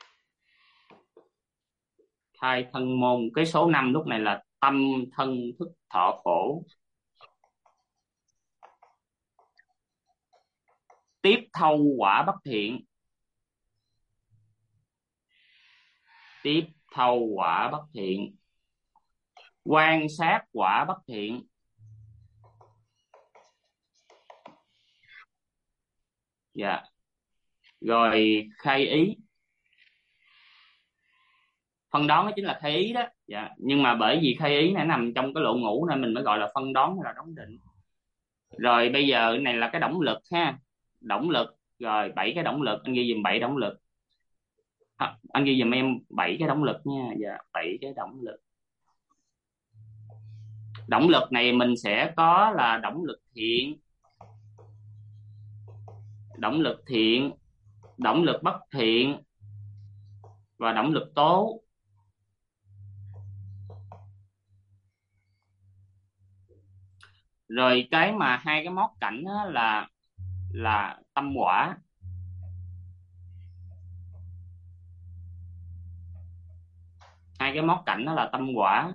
Khai thân môn, cái số 5 lúc này là tâm thân thức thọ khổ. Tiếp thâu quả bất thiện, tiếp thâu quả bất thiện, quan sát quả bất thiện. Dạ, rồi khai ý, phân đoán nó chính là khai ý đó. Dạ, nhưng mà bởi vì khai ý này nằm trong cái lộ ngũ nên mình mới gọi là phân đoán hay là đoán định. Rồi bây giờ cái này là cái động lực ha, động lực. Rồi 7 cái động lực, anh ghi dùm 7 động lực. Anh ghi giùm em 7 cái động lực nha. Dạ, 7 cái động lực. Động lực này mình sẽ có là động lực thiện, động lực thiện, động lực bất thiện và động lực tố. Rồi cái mà hai cái móc cảnh đó là tâm quả. Hai cái móc cảnh đó là tâm quả.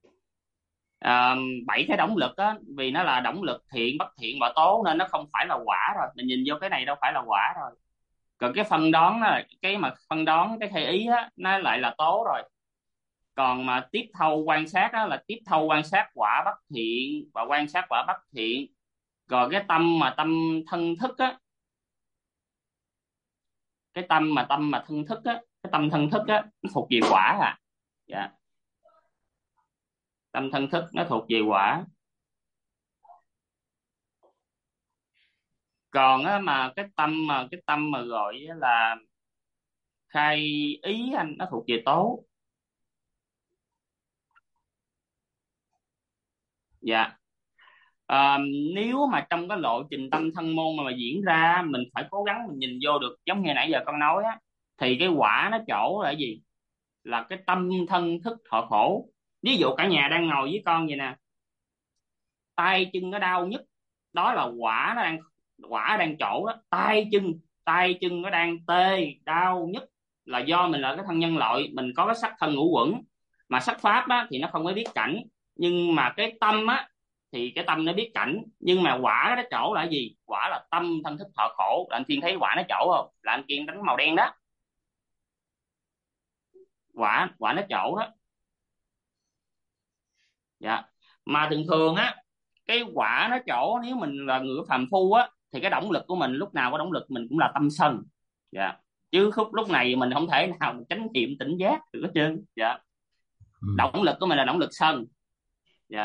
7 cái động lực á, vì nó là động lực thiện, bất thiện và tố nên nó không phải là quả rồi. Mình nhìn vô cái này đâu phải là quả rồi. Còn cái phân đoán đó, cái mà phân đoán cái khai ý á, nó lại là tố rồi. Còn mà tiếp thâu quan sát đó là tiếp thâu quan sát quả bất thiện và quan sát quả bất thiện. Rồi cái tâm mà tâm thân thức á, cái tâm mà thân thức á, cái tâm thân thức á, nó thuộc về quả à. Dạ. Tâm thân thức nó thuộc về quả. Còn á, mà cái tâm mà gọi là khai ý anh, nó thuộc về tố. Dạ. Nếu mà trong cái lộ trình tâm thân môn mà diễn ra, mình phải cố gắng mình nhìn vô được, giống như nãy giờ con nói á, thì cái quả nó chỗ là cái gì? Là cái tâm thân thức thọ khổ. Ví dụ cả nhà đang ngồi với con vậy nè, tay chân nó đau nhức, đó là quả đang chỗ đó. Tay chân nó đang tê đau nhức là do mình là cái thân nhân loại, mình có cái sắc thân ngũ uẩn. Mà sắc pháp á thì nó không có biết cảnh, nhưng mà cái tâm á thì cái tâm nó biết cảnh. Nhưng mà quả nó chỗ là gì? Quả là tâm thân thức thọ khổ. Là anh Kiên thấy quả nó chỗ không? Là anh Kiên đánh màu đen đó. Quả nó chỗ đó. Dạ. Mà thường thường á, cái quả nó chỗ, nếu mình là người phàm phu á, thì cái động lực của mình lúc nào có động lực mình cũng là tâm sân. Dạ. Chứ lúc này mình không thể nào mình chánh niệm tỉnh giác được hết trơn. Dạ. Động lực của mình là động lực sân. Dạ.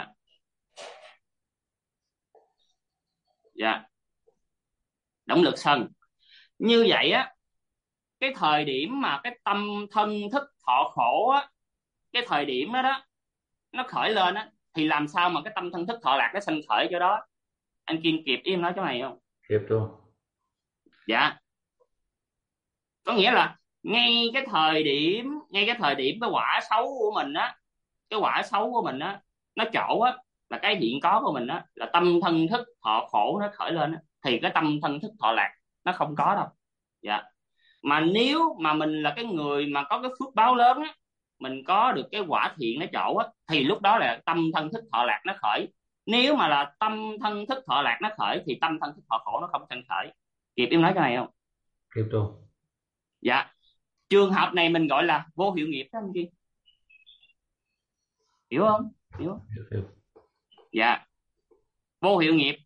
Dạ. Động lực sân. Như vậy á, cái thời điểm mà cái tâm thân thức thọ khổ á, cái thời điểm đó đó nó khởi lên á, thì làm sao mà cái tâm thân thức thọ lạc nó sanh khởi chỗ đó? Anh Kiên kịp ý em nói chỗ này không? Kịp luôn. Dạ. Có nghĩa là ngay cái thời điểm cái quả xấu của mình á, cái quả xấu của mình á, nó chỗ á, là cái hiện có của mình á, là tâm thân thức thọ khổ nó khởi lên á, thì cái tâm thân thức thọ lạc nó không có đâu. Dạ. Mà nếu mà mình là cái người mà có cái phước báo lớn á, mình có được cái quả thiện nó chỗ á, thì lúc đó là tâm thân thức thọ lạc nó khởi. Nếu mà là tâm thân thức thọ lạc nó khởi thì tâm thân thức thọ khổ nó không sanh khởi. Kịp em nói cái này không? Kịp luôn. Dạ. Trường hợp này mình gọi là vô hiệu nghiệp đó anh Kiên. Hiểu không? Hiểu. Dạ. Vô hiệu nghiệp.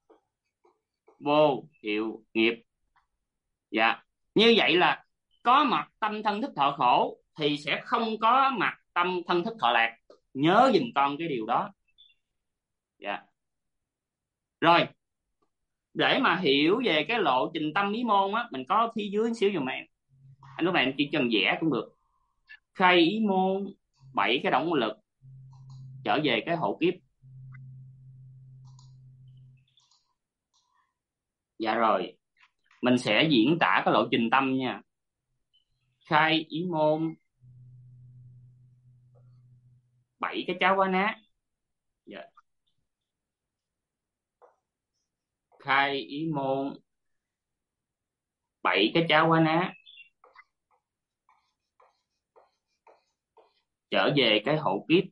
Vô hiệu nghiệp. Dạ. Như vậy là có mặt tâm thân thức thọ khổ thì sẽ không có mặt tâm thân thức thọ lạc. Nhớ giùm con cái điều đó. Dạ. Rồi, để mà hiểu về cái lộ trình tâm ý môn á, mình có phía dưới xíu dùm em. Anh lúc này anh chỉ cần vẽ cũng được. Khai ý môn 7 cái động lực trở về cái hộ kiếp. Dạ rồi, mình sẽ diễn tả cái lộ trình tâm nha. Khai ý môn 7 cái cháo quá ná. Dạ. Khai ý môn 7 cái cháo quá ná trở về cái hộ kiếp.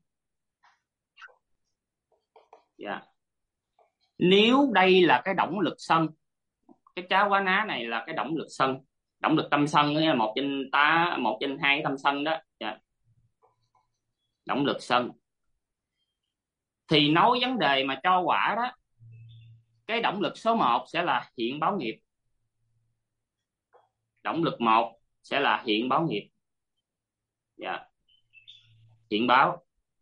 Dạ. Nếu đây là cái động lực sân, cái cháo quá ná này là cái động lực sân, động lực tâm sân, nghĩa là 1/2 cái tâm sân đó. Dạ. Động lực sân. Thì nói vấn đề mà cho quả đó, cái động lực số 1 sẽ là hiện báo nghiệp. Động lực 1 sẽ là hiện báo nghiệp. Dạ. Hiện báo.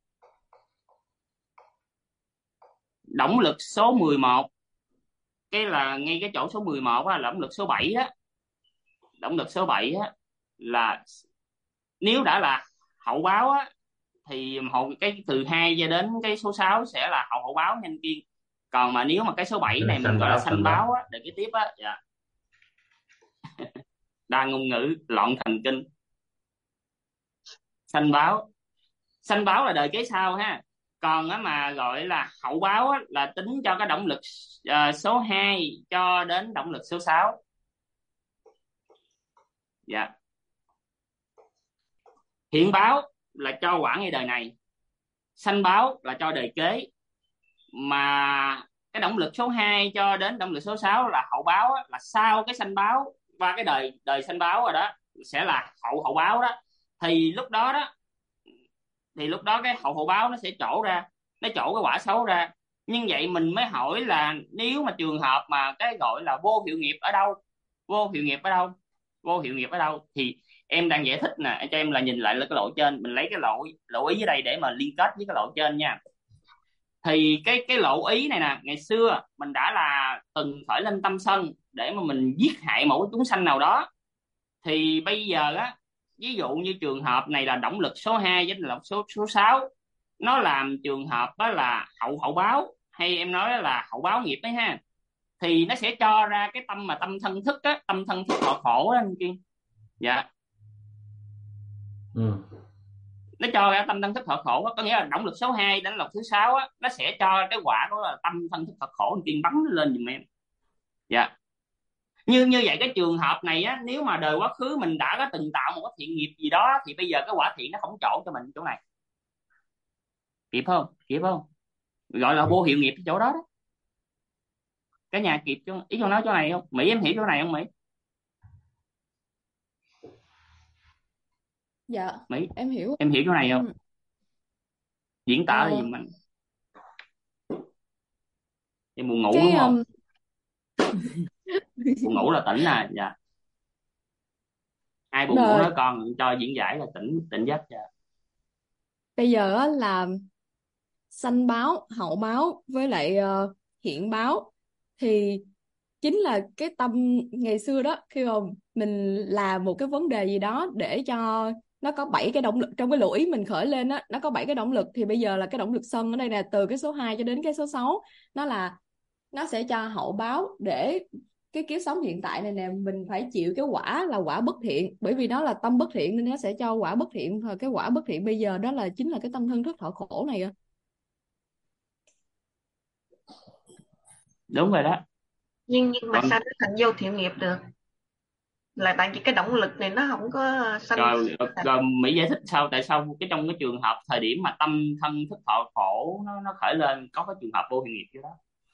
Động lực số 11, cái là ngay cái chỗ số 11 á, là động lực số 7 á. Động lực số 7 á là nếu đã là hậu báo á, thì cái từ 2 cho đến cái số 6 sẽ là hậu báo nhanh kiên. Còn mà nếu mà cái số 7 này mình gọi là sanh báo á, để cái tiếp á, dạ. Đa ngôn ngữ loạn thần kinh. Sanh báo là đời kế sau ha. Còn á mà gọi là hậu báo á, là tính cho cái động lực số 2 cho đến động lực số 6. Dạ. Hiện báo là cho quả ngay đời này, sanh báo là cho đời kế. Mà cái động lực số 2 cho đến động lực số 6 là hậu báo á, là sau cái sanh báo và cái đời sanh báo rồi đó, sẽ là hậu báo đó. Thì lúc đó cái hậu báo nó sẽ trổ cái quả xấu ra. Nhưng vậy mình mới hỏi là nếu mà trường hợp mà cái gọi là vô hiệu nghiệp ở đâu thì em đang giải thích nè, cho em là nhìn lại cái lỗi trên, mình lấy cái lỗi ý dưới đây để mà liên kết với cái lỗi trên nha. Thì cái lộ ý này nè, ngày xưa mình đã là từng khởi lên tâm sân để mà mình giết hại một cái chúng sanh nào đó. Thì bây giờ á, ví dụ như trường hợp này là động lực số 2 với động lực số 6, nó làm trường hợp đó là hậu báo, hay em nói là hậu báo nghiệp đấy ha. Thì nó sẽ cho ra cái tâm mà tâm thân thức á, tâm thân thức thọ khổ đó anh Kiên. Dạ. Nó cho ra tâm thân thức thọ khổ á, có nghĩa là động lực số 2 đến động lực thứ 6 á, nó sẽ cho cái quả đó là tâm thân thức thọ khổ. Anh Kiên bắn lên giùm em. Dạ. Như vậy cái trường hợp này á, nếu mà đời quá khứ mình đã có từng tạo một cái thiện nghiệp gì đó, thì bây giờ cái quả thiện nó không trổ cho mình chỗ này. Kịp không? Gọi là vô hiệu nghiệp cái chỗ đó đó. Cả nhà kịp cho ý con nói chỗ này không? Mỹ em hiểu chỗ này không Mỹ? Dạ, Mỹ em hiểu. Em hiểu chỗ này không? Diễn tả là gì mình? Em buồn ngủ đúng không? Buồn ngủ là tỉnh nè. Dạ. Ai buồn ngủ nói con cho diễn giải là tỉnh giấc. Dạ. Bây giờ á là sanh báo, hậu báo với lại hiện báo thì chính là cái tâm ngày xưa đó, khi mà mình làm một cái vấn đề gì đó để cho nó có 7 cái động lực. Trong cái lộ ý mình khởi lên á, nó có 7 cái động lực, thì bây giờ là cái động lực sân ở đây nè, từ cái số 2 cho đến cái số 6, nó sẽ cho hậu báo để cái kiếp sống hiện tại này nè mình phải chịu cái quả là quả bất thiện, bởi vì nó là tâm bất thiện nên nó sẽ cho quả bất thiện. Và cái quả bất thiện bây giờ đó là chính là cái tâm thân thức thọ khổ này à. Đúng rồi đó. Nhưng mà sao nó thành vô thiện nghiệp được? Là tại vì cái động lực này nó không có sanh. Rồi Mỹ giải thích sao, tại sao trong cái trường hợp thời điểm mà tâm thân thức thọ khổ nó khởi lên có cái trường hợp vô hiệu nghiệp chứ đó.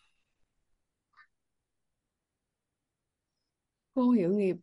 Vô hiệu nghiệp,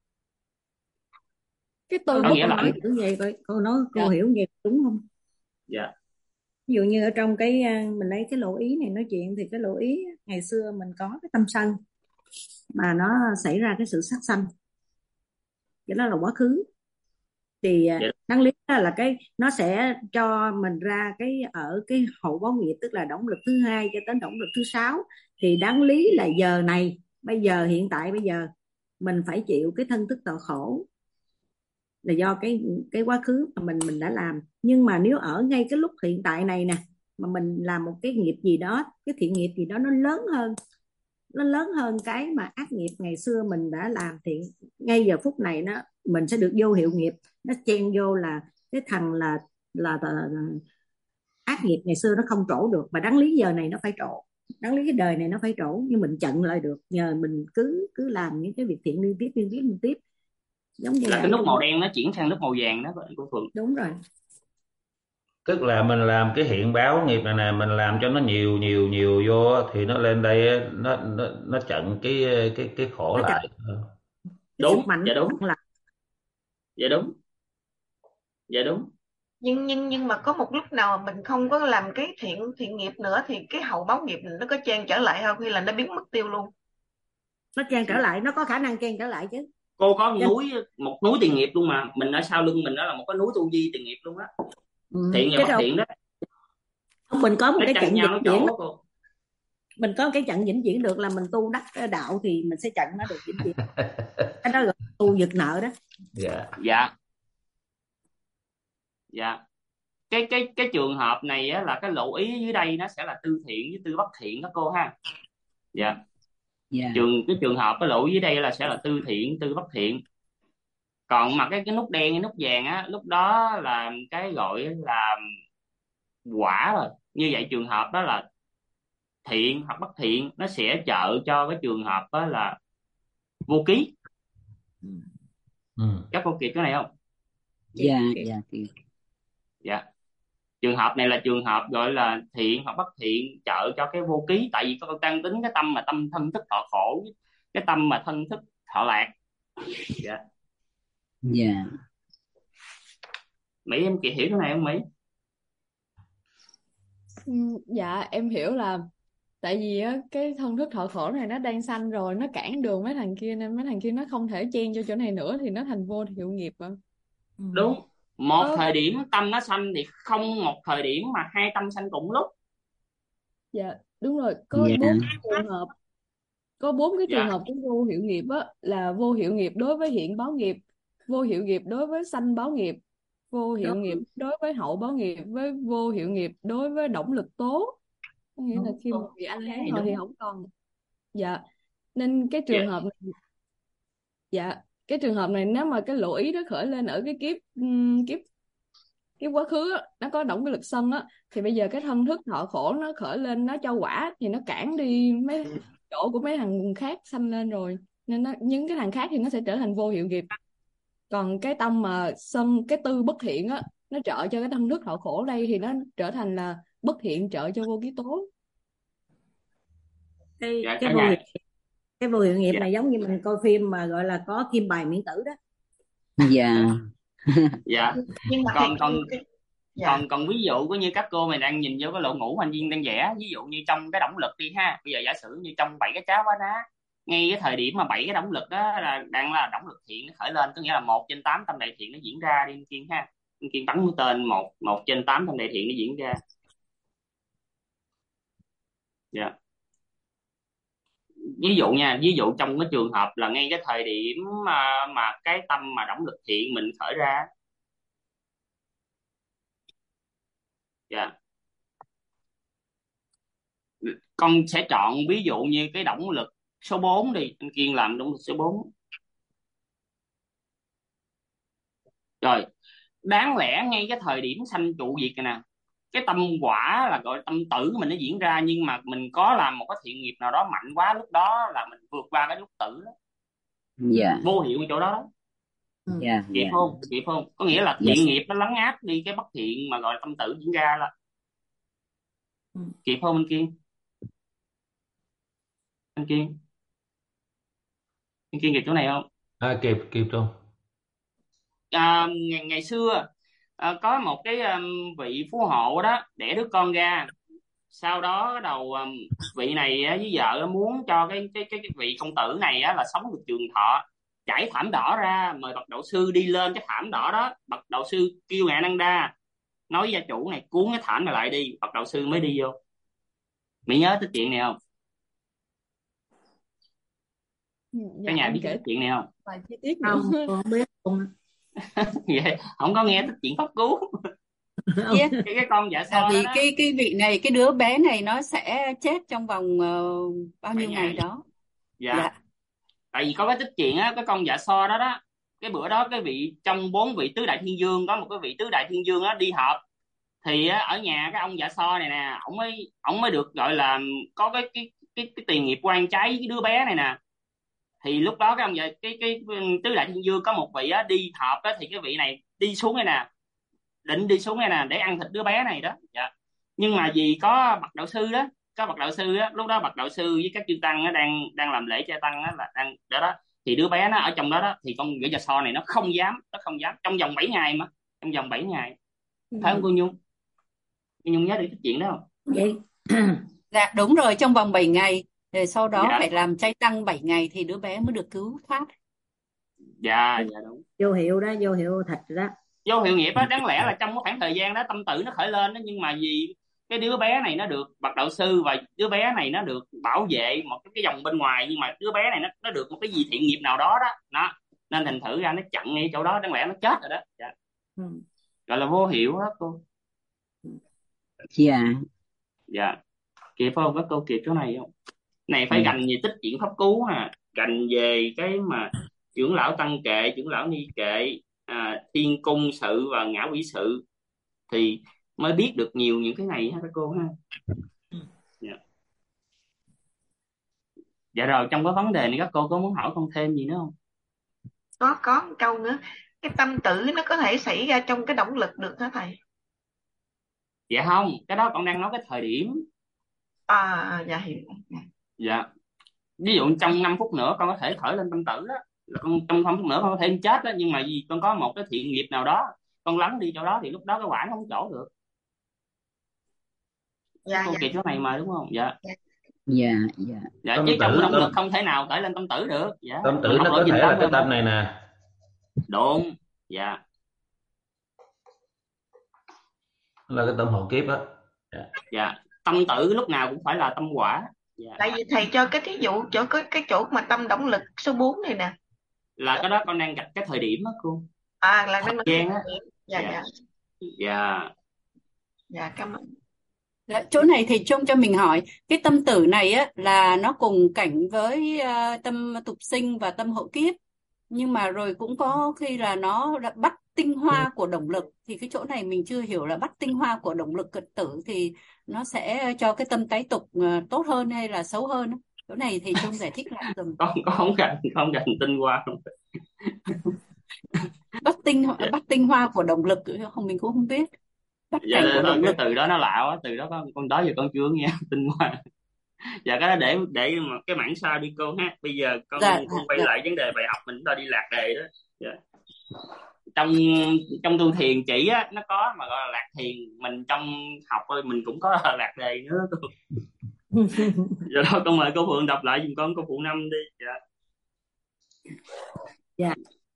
cái từ có nghĩa là như vậy coi cô nói cô hiểu vậy đúng không? Dạ. Ví dụ như ở trong cái mình lấy cái lộ ý này nói chuyện, thì cái lộ ý ngày xưa mình có cái tâm sân mà nó xảy ra cái sự sát sanh, cái đó là quá khứ. Thì đáng lý là cái nó sẽ cho mình ra cái ở cái hậu báo nghiệp, tức là động lực thứ 2 cho đến động lực thứ 6. Thì đáng lý là giờ này, bây giờ hiện tại bây giờ mình phải chịu cái thân thức thọ khổ là do cái quá khứ mà mình đã làm. Nhưng mà nếu ở ngay cái lúc hiện tại này nè, mà mình làm một cái nghiệp gì đó, cái thiện nghiệp gì đó nó lớn hơn cái mà ác nghiệp ngày xưa mình đã làm, thì ngay giờ phút này mình sẽ được vô hiệu nghiệp, nó chen vô là cái thằng là ác nghiệp ngày xưa nó không trổ được, mà đáng lý giờ này nó phải trổ, đáng lý cái đời này nó phải trổ, nhưng mình chặn lại được nhờ mình cứ làm những cái việc thiện liên tiếp. Giống như là cái nút màu đen nó chuyển sang nút màu vàng đó cô Phượng. Đúng rồi. Tức là mình làm cái hiện báo nghiệp này nè, mình làm cho nó nhiều vô thì nó lên đây nó chặn cái khổ nó lại. Đúng. Dạ đúng. Dạ đúng. Nhưng mà có một lúc nào mà mình không có làm cái thiện nghiệp nữa thì cái hậu báo nghiệp nó có chen trở lại không, hay là nó biến mất tiêu luôn? Nó chen trở lại, nó có khả năng chen trở lại chứ. Cô có một núi tiền nghiệp luôn mà, mình ở sau lưng mình đó là một cái núi tu vi tiền nghiệp luôn á. Thiện và bất thiện đó. Mình có một cái trận vĩnh viễn, mình có cái trận vĩnh viễn được là mình tu đắc đạo thì mình sẽ trận nó được vĩnh viễn. Cái đó gọi tu giật nợ đó. Dạ. Dạ. Dạ, cái trường hợp này á, là cái lộ ý dưới đây nó sẽ là tư thiện với tư bất thiện đó cô ha. Dạ, Dạ. cái trường hợp cái lộ ý dưới đây là sẽ là tư thiện tư bất thiện. Còn mà cái nút đen cái nút vàng á, lúc đó là cái gọi là quả rồi. Như vậy trường hợp đó là thiện hoặc bất thiện nó sẽ trợ cho cái trường hợp đó là vô ký. Ừ. Các cô kịp cái này không? Dạ. Dạ. Dạ, trường hợp này là trường hợp gọi là thiện hoặc bất thiện trợ cho cái vô ký, tại vì con đang tính cái tâm mà tâm thân thức thọ khổ, cái tâm mà thân thức thọ lạc. Dạ. Dạ. Mỹ em kịp hiểu cái này không Mỹ? Dạ em hiểu là tại vì á, cái thân thức thọ khổ này nó đang sanh rồi, nó cản đường mấy thằng kia nên mấy thằng kia nó không thể chen cho chỗ này nữa thì nó thành vô hiệu nghiệp mà. Đúng, một Có thời điểm tâm nó sanh thì không một thời điểm mà hai tâm sanh cùng lúc. dạ đúng rồi, có Dạ. 4 trường hợp, có 4 cái trường Dạ, hợp của vô hiệu nghiệp á, là vô hiệu nghiệp đối với hiện báo nghiệp, vô hiệu nghiệp đối với sanh báo nghiệp, vô hiệu Đúng. nghiệp đối với hậu báo nghiệp, với vô hiệu nghiệp đối với động lực tố. Có nghĩa là Đúng. khi mà bị A La Hán thì rồi thì đúng. không còn. Dạ, nên cái Dạ, trường hợp này, dạ cái trường hợp này nếu mà cái lộ ý đó khởi lên ở cái kiếp kiếp quá khứ á, nó có động cái lực sân á, thì bây giờ cái thân thức thọ khổ nó khởi lên, nó cho quả thì nó cản đi mấy chỗ của mấy thằng khác sanh lên rồi, nên những cái thằng khác thì nó sẽ trở thành vô hiệu nghiệp. Còn cái tâm mà sân, cái tư bất thiện á, nó trợ cho cái thân thức thọ khổ đây thì nó trở thành là bất thiện trợ cho vô ký tố. cái dạ cái cả vô hiệu nhà. cái vô hiệu nghiệp Dạ, này giống như mình coi phim mà gọi là có kim bài miễn tử đó. Dạ. dạ. Nhưng mà Còn dạ. còn ví dụ như các cô mình đang nhìn vô cái lộ ngũ hành viên đang vẽ, ví dụ như trong cái động lực đi ha, bây giờ giả sử như trong 7 cái cháo hóa đá, ngay cái thời điểm mà 7 cái động lực đó là đang là động lực thiện nó khởi lên, có nghĩa là 1/8 tâm đại thiện nó diễn ra đi anh Kiên ha. Anh Kiên bắn mũi tên 1/8 tâm đại thiện nó diễn ra. Dạ, ví dụ nha, ví dụ trong cái trường hợp là ngay cái thời điểm mà cái tâm mà động lực thiện mình khởi ra. Dạ, con sẽ chọn ví dụ như cái động lực số 4 đi, anh Kiên làm động lực số 4. Rồi, đáng lẽ ngay cái thời điểm sanh trụ diệt này nè, cái tâm quả là gọi tâm tử của mình nó diễn ra, nhưng mà mình có làm một cái thiện nghiệp nào đó mạnh quá, lúc đó là mình vượt qua cái lúc tử đó. Dạ. Vô hiệu ở chỗ đó đó. Dạ. Kịp Dạ. không? Kịp không? Có nghĩa là Dạ. thiện nghiệp nó lấn át đi cái bất thiện mà gọi là tâm tử diễn ra là kịp không anh Kiên? Anh Kiên, anh Kiên kịp chỗ này không? Kịp rồi. Ngày xưa có một cái vị phú hộ đó đẻ đứa con ra, sau đó bắt đầu vị này á, với vợ muốn cho cái vị công tử này á, là sống được trường thọ, trải thảm đỏ ra mời bậc đạo sư đi lên cái thảm đỏ đó. Bậc đạo sư kêu ngài Nanda nói với gia chủ này cuốn cái thảm này lại đi, bậc đạo sư mới đi vô. Mỹ nhớ tới chuyện này không? Dạ Cái nhà anh biết kể cái chuyện này không? vài chi tiết Không, nữa. con không biết luôn. Vậy không có nghe tới chuyện pháp cứu. Yes. Cái con dạ Là so vì đó đó. cái vị này, cái đứa bé này nó sẽ chết trong vòng bao 7 nhiêu ngày ngày. đó. Dạ. Dạ. Tại vì có cái tích chuyện á, cái con dạ so đó đó, cái bữa đó cái vị trong 4 vị tứ đại thiên dương có một cái vị tứ đại thiên dương á đi họp, thì á, ở nhà cái ông dạ so này nè, ổng mới được gọi là có cái tiền nghiệp quan trái với cái đứa bé này nè. Thì lúc đó cái ông dạ cái tứ đại thiên dương có một vị á đi họp đó, thì cái vị này đi xuống đây nè, định đi xuống đây nè để ăn thịt đứa bé này đó. Dạ. Nhưng mà vì có bậc đạo sư đó, có bậc đạo sư á, lúc đó bậc đạo sư với các chư tăng á đang làm lễ trai tăng á, là đang đó đó, thì đứa bé nó ở trong đó đó, thì con gửi già so này nó không dám trong vòng 7 ngày mà, trong vòng 7 ngày. Phải không cô Nhung? Cô Nhung nhớ được cái chuyện đó không? Vậy Dạ đúng rồi, trong vòng 7 ngày. Rồi sau đó Dạ. phải làm chay tăng 7 ngày thì đứa bé mới được cứu thoát. Dạ đúng. vô hiệu đó, vô hiệu thật rồi đó. Vô hiệu nghiệp á, đáng lẽ là trong cái khoảng thời gian đó tâm tử nó khởi lên đó, nhưng mà vì cái đứa bé này nó được bậc đạo sư và đứa bé này nó được bảo vệ một cái dòng bên ngoài, nhưng mà đứa bé này nó được một cái gì thiện nghiệp nào đó đó, nên thành thử ra nó chặn ngay chỗ đó, đáng lẽ nó chết rồi đó. Dạ. gọi là vô hiệu đó cô. Dạ. Dạ, kịp không các cô, kịp chỗ này không? Này phải Dạ. gành về tích chuyển pháp cú ha, gành về cái mà trưởng lão tăng kệ, trưởng lão ni kệ, thiên cung sự và ngã quỷ sự thì mới biết được nhiều những cái này ha các cô ha. Dạ. Dạ rồi, trong cái vấn đề này các cô có muốn hỏi con thêm gì nữa không? Có một câu nữa, cái tâm tử nó có thể xảy ra trong cái động lực được hả thầy? Dạ không, cái đó con đang nói cái thời điểm. Dạ hiểu. Dạ, ví dụ trong 5 phút nữa con có thể khởi lên tâm tử đó, là con trong 5 phút nữa con có thể chết đó, nhưng mà vì con có một cái thiện nghiệp nào đó con lắng đi chỗ đó thì lúc đó cái quả nó không chỗ được. Các Dạ cô dạ kịp chỗ này mà đúng không? Dạ. dạ. Dạ. Dạ. Dạ, Tâm chứ trong tử động lực không thể nào khởi lên tâm tử được. Dạ, tâm mình tử học nó lộ có trình thể tâm là cái rồi tâm mà. này nè. Đúng. Dạ. Là cái tâm hộ kiếp á. Dạ. Dạ, tâm tử lúc nào cũng phải là tâm quả. Dạ, Tại vì thầy cho cái thí dụ chỗ cái chỗ mà tâm động lực số 4 này nè, là cái đó con đang gạch cái thời điểm đó cô, là thời năng lực gian á. dạ Dạ. dạ Dạ. dạ, cảm ơn. Dạ, chỗ này thầy Trung cho mình hỏi, cái tâm tử này á là nó cùng cảnh với tâm tục sinh và tâm hậu kiếp, nhưng mà rồi cũng có khi là nó đã bắt tinh hoa của động lực, thì cái chỗ này mình chưa hiểu là bắt tinh hoa của động lực cật tử thì nó sẽ cho cái tâm tái tục tốt hơn hay là xấu hơn á. Chỗ này thầy Trung giải thích lại dùm. Con không gạch tinh qua không. Dạ. Bắt tinh hoa của động lực không, mình cũng không biết. Bắt Dạ, cảnh của thôi động cái lực. từ đó nó lạ quá, từ đó con đó giờ con chưa nghe tinh hoa. Dạ, cái đó để mà cái mảng sau đi cô ha. Bây giờ con Dạ con quay dạ lại vấn đề bài học mình đã đi lạc đề đó. Dạ. trong trong tu thiền chỉ á nó có mà gọi là lạc thiền, mình trong học thôi mình cũng có là lạc đề nữa cô. Giờ đó con mời cô Phượng đọc lại giùm con, cô Phượng Năm đi. Dạ. Dạ.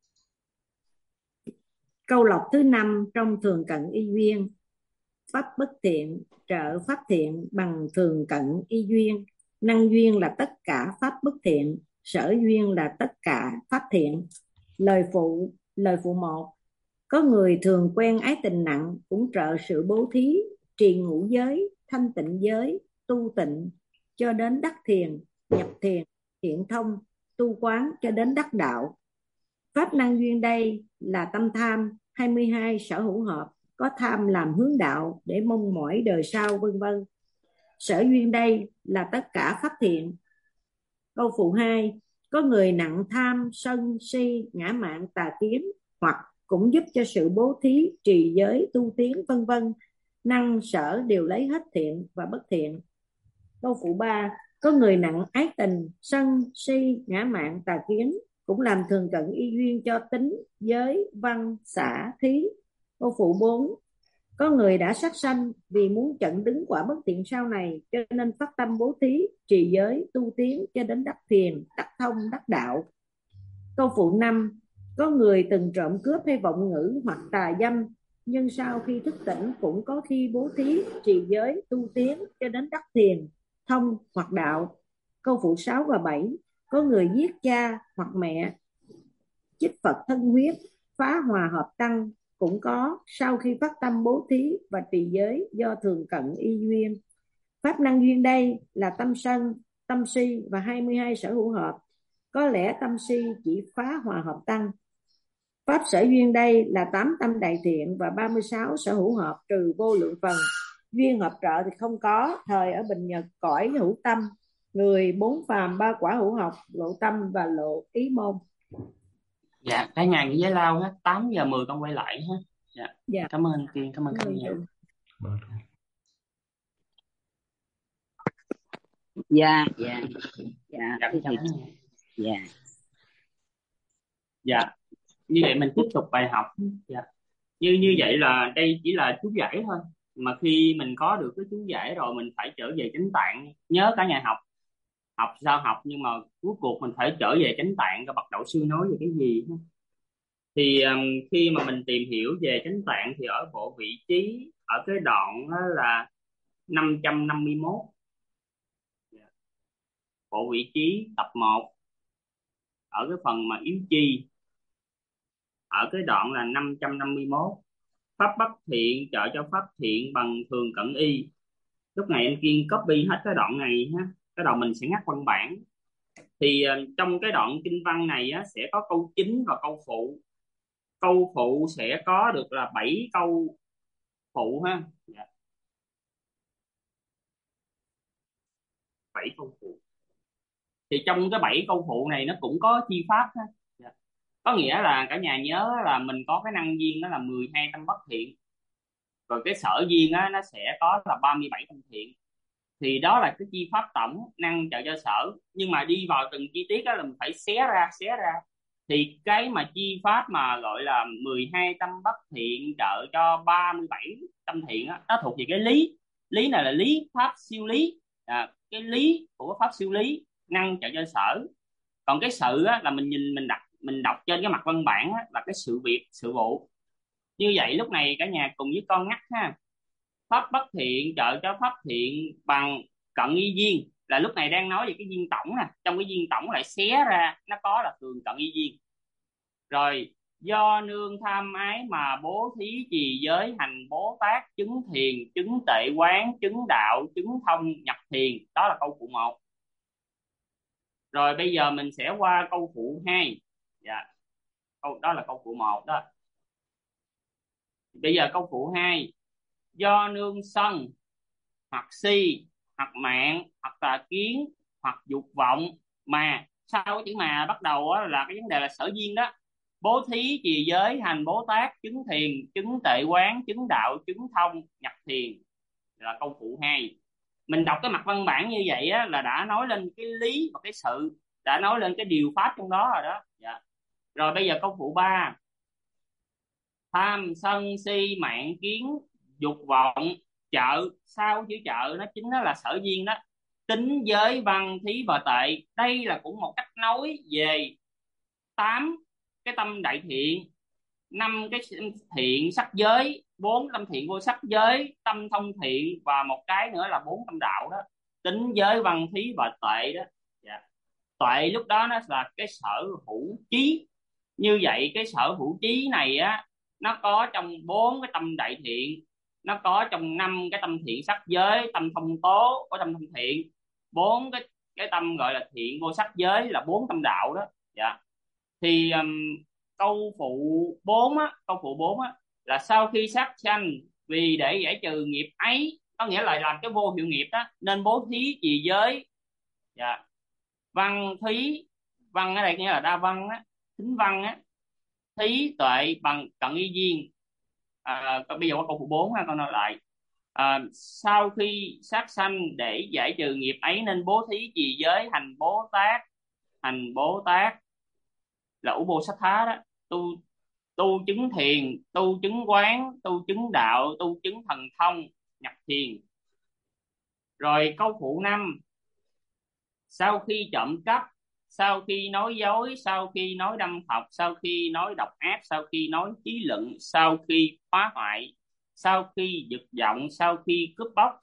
Câu lọc thứ 5 trong thường cận y duyên: pháp bất thiện trợ pháp thiện bằng thường cận y duyên. Năng duyên là tất cả pháp bất thiện, sở duyên là tất cả pháp thiện. Lời phụ 1: có người thường quen ái tình nặng cũng trợ sự bố thí, trì ngũ giới, thanh tịnh giới, tu tịnh cho đến đắc thiền, nhập thiền, hiện thông, tu quán cho đến đắc đạo. Pháp năng duyên đây là tâm tham, 22 sở hữu hợp, có tham làm hướng đạo để mong mỏi đời sau vân vân. Sở duyên đây là tất cả pháp thiện. Câu phụ 2: có người nặng tham, sân, si, ngã mạn, tà kiến, hoặc cũng giúp cho sự bố thí, trì giới, tu tiến vân vân. Năng sở đều lấy hết thiện và bất thiện. Câu phụ 3: có người nặng ái tình, sân, si, ngã mạn, tà kiến, cũng làm thường cận y duyên cho tính, giới, văn, xả, thí. Câu phụ 4: có người đã sát sanh vì muốn chặn đứng quả bất thiện sau này, cho nên phát tâm bố thí, trì giới, tu tiến cho đến đắc thiền, đắc thông, đắc đạo. Câu phụ 5: có người từng trộm cướp hay vọng ngữ hoặc tà dâm, nhưng sau khi thức tỉnh cũng có khi bố thí, trì giới, tu tiến cho đến đắc thiền, thông hoặc đạo. Câu phụ 6 và 7: có người giết cha hoặc mẹ, chích Phật thân huyết, phá hòa hợp tăng, cũng có sau khi phát tâm bố thí và trì giới do thường cận y duyên. Pháp năng duyên đây là tâm sân, tâm si và 22 sở hữu hợp, có lẽ tâm si chỉ phá hòa hợp tăng. Pháp sở duyên đây là 8 tâm đại thiện và 36 sở hữu hợp trừ vô lượng phần. Duyên hợp trợ thì không có, thời ở Bình Nhật cõi hữu tâm, người 4 phàm 3 quả hữu học, lộ tâm và lộ ý môn. Dạ, cả nhà nghỉ giải lao ha, 8:10 con quay lại ha. Dạ. Dạ. Cảm ơn Kiên, cảm ơn cả nhà. Dạ. Dạ. Dạ. Dạ, Thưa thầy. Dạ. Dạ, như vậy mình tiếp tục bài học. Dạ. Như vậy là đây chỉ là chú giải thôi, mà khi mình có được cái chú giải rồi mình phải trở về chánh tạng. Nhớ cả nhà học sao học, nhưng mà cuối cuộc mình phải trở về chánh tạng cho bậc đạo sư nói về cái gì. Thì khi mà mình tìm hiểu về chánh tạng thì ở bộ vị trí ở cái đoạn đó là 551, bộ vị trí tập 1 ở cái phần mà yếu chi, ở cái đoạn là 551. Pháp bất thiện trợ cho pháp thiện bằng thường cận y. Lúc này anh Kiên copy hết cái đoạn này ha, cái đầu mình sẽ ngắt văn bản. Thì trong cái đoạn kinh văn này á, sẽ có câu chính và câu phụ. Câu phụ sẽ có được là 7 câu phụ ha. Dạ, 7 câu phụ. Thì trong cái 7 câu phụ này nó cũng có chi pháp ha. Dạ. Có nghĩa là cả nhà nhớ là mình có cái năng duyên đó là 12 tâm bất thiện, rồi cái sở duyên á nó sẽ có là 37 tâm thiện. Thì đó là cái chi pháp tổng năng trợ cho sở, nhưng mà đi vào từng chi tiết đó là mình phải xé ra. Thì cái mà chi pháp mà gọi là 12 tâm bất thiện trợ cho 37 tâm thiện á, nó thuộc về cái lý này là lý pháp siêu lý, cái lý của pháp siêu lý năng trợ cho sở. Còn cái sự á, là mình nhìn mình đọc trên cái mặt văn bản á, là cái sự việc sự vụ. Như vậy lúc này cả nhà cùng với con ngắt ha. Pháp bất thiện trợ cho pháp thiện bằng cận y duyên, là lúc này đang nói về cái duyên tổng nè, trong cái duyên tổng lại xé ra nó có là thường cận y duyên. Rồi do nương tham ái mà bố thí trì giới hành Bố Tát chứng thiền chứng tệ quán chứng đạo chứng thông nhập thiền. Đó là câu phụ 1. Rồi bây giờ mình sẽ qua câu phụ 2. Dạ. Đó là câu phụ 1 đó. Bây giờ câu phụ 2. Do nương sân hoặc si hoặc mạng hoặc tà kiến hoặc dục vọng mà, sau cái chữ mà bắt đầu á, là cái vấn đề là sở duyên đó, bố thí trì giới hành Bố Tát chứng thiền chứng tệ quán chứng đạo chứng thông nhập thiền, là câu phụ 2. Mình đọc cái mặt văn bản như vậy á, là đã nói lên cái lý và cái sự, đã nói lên cái điều pháp trong đó rồi đó. Dạ. Rồi bây giờ câu phụ 3. Tham sân si mạng kiến dục vọng trợ, sau chữ trợ nó chính nó là sở duyên đó, tính giới văn thí và tệ. Đây là cũng một cách nói về 8 cái tâm đại thiện, 5 cái thiện sắc giới, 4 tâm thiện vô sắc giới, tâm thông thiện, và một cái nữa là 4 tâm đạo đó, tính giới văn thí và tuệ đó. Dạ. Tuệ lúc đó nó là cái sở hữu trí. Như vậy cái sở hữu trí này á, nó có trong 4 cái tâm đại thiện, nó có trong 5 cái tâm thiện sắc giới, tâm thông tố của tâm thông thiện, 4 cái tâm gọi là thiện vô sắc giới là 4 tâm đạo đó. Dạ. Thì câu phụ 4 á, là sau khi sát sanh vì để giải trừ nghiệp ấy, có nghĩa là làm cái vô hiệu nghiệp đó, nên bố thí trì giới. Dạ. Văn thí, văn ở đây nghĩa là đa văn á, thính văn á, thí tuệ bằng cận y duyên. Bây giờ qua câu phụ 4 ha, con nói lại. Sau khi sát sanh để giải trừ nghiệp ấy nên bố thí trì giới hành Bố Tát là ủ bồ sát thá đó, tu chứng thiền, tu chứng quán, tu chứng đạo, tu chứng thần thông nhập thiền. Rồi câu phụ 5. Sau khi trộm cắp, sau khi nói dối, sau khi nói đâm thọc, sau khi nói độc ác, sau khi nói chí luận, sau khi phá hoại, sau khi giật vọng, sau khi cướp bóc,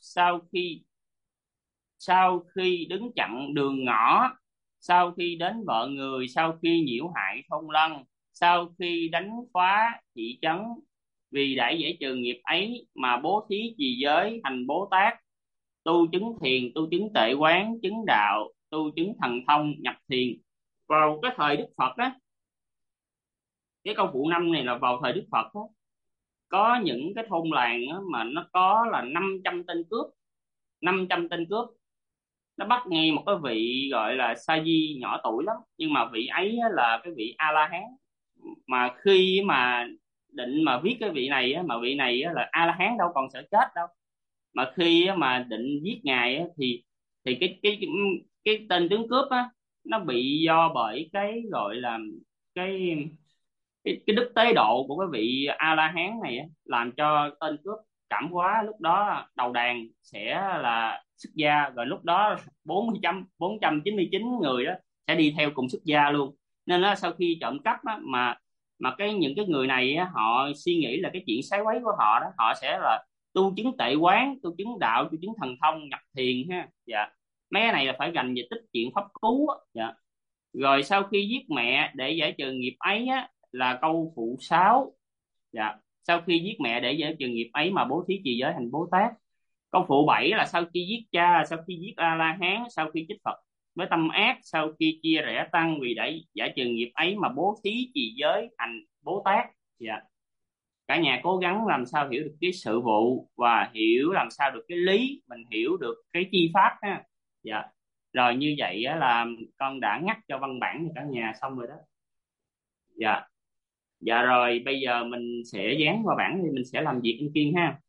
sau khi đứng chặn đường ngõ, sau khi đến vợ người, sau khi nhiễu hại thôn lân, sau khi đánh phá thị trấn, vì để giải trừ nghiệp ấy mà bố thí trì giới hành Bố Tát, tu chứng thiền, tu chứng tệ quán, chứng đạo, tu chứng thần thông nhập thiền. Vào cái thời Đức Phật đó, cái câu phụ 5 này là vào thời Đức Phật đó, có những cái thôn làng đó mà nó có là 500 tên cướp. 500 tên cướp. Nó bắt ngay một cái vị gọi là sa di nhỏ tuổi lắm, nhưng mà vị ấy là cái vị A La Hán. Mà khi mà định mà viết cái vị này mà vị này là A La Hán đâu còn sợ chết đâu, mà khi mà định giết ngài thì cái tên tướng cướp á, nó bị do bởi cái gọi là cái cái đức tế độ của cái vị A La Hán này á, làm cho tên cướp cảm hóa. Lúc đó đầu đàn sẽ là xuất gia, rồi lúc đó 499 người đó sẽ đi theo cùng xuất gia luôn. Nên là sau khi trộm cắp á, mà những cái người này á, họ suy nghĩ là cái chuyện sái quấy của họ đó, họ sẽ là tu chứng tệ quán, tu chứng đạo, tu chứng thần thông nhập thiền ha. Dạ. Mấy cái này là phải gành về tích chuyện pháp cứu á. Dạ. Rồi sau khi giết mẹ để giải trừ nghiệp ấy á, là câu phụ 6. Dạ. sau khi giết mẹ để giải trừ nghiệp ấy mà bố thí trì giới hành Bồ Tát. Câu phụ 7 là sau khi giết cha, sau khi giết A La Hán, sau khi chích Phật với tâm ác, sau khi chia rẽ tăng vì để giải trừ nghiệp ấy mà bố thí trì giới hành Bồ Tát. Dạ. Cả nhà cố gắng làm sao hiểu được cái sự vụ và hiểu làm sao được cái lý, mình hiểu được cái chi pháp ha. Dạ. Rồi như vậy á, là con đã ngắt cho văn bản cho cả nhà xong rồi đó. Dạ. Dạ rồi bây giờ mình sẽ dán qua bảng thì mình sẽ làm việc anh Kiên ha.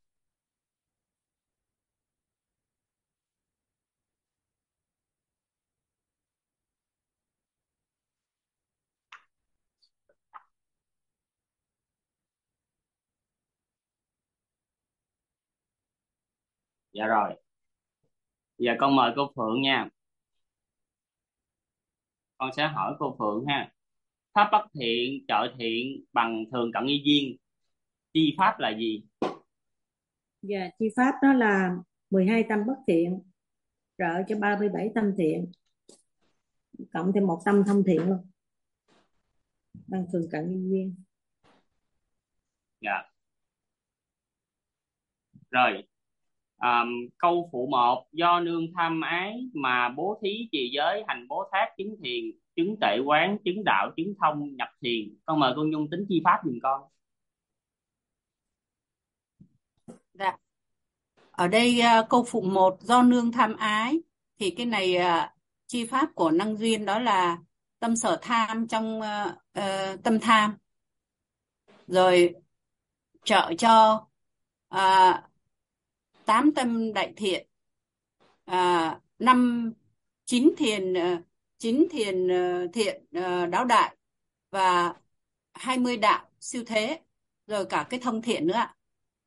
Dạ rồi. Giờ con mời cô Phượng nha. Con sẽ hỏi cô Phượng ha. Pháp bất thiện trợ thiện bằng thường cận y duyên, chi pháp là gì? Dạ, chi pháp đó là 12 tâm bất thiện trợ cho 37 tâm thiện, cộng thêm 1 tâm thông thiện luôn, bằng thường cận y duyên. Dạ. Rồi. Câu phụ 1, do nương tham ái mà bố thí trì giới hành Bồ Tát chứng thiền chứng tệ quán chứng đạo chứng thông nhập thiền. Con mời cô Nhung tính chi pháp giùm con. Dạ. Ở đây câu phụ 1 do nương tham ái thì cái này chi pháp của năng duyên đó là tâm sở tham trong tâm tham, rồi trợ cho 8 tâm đại thiện, 5 9 thiền thiện đáo đại và 20 đạo siêu thế, rồi cả cái thông thiện nữa ạ.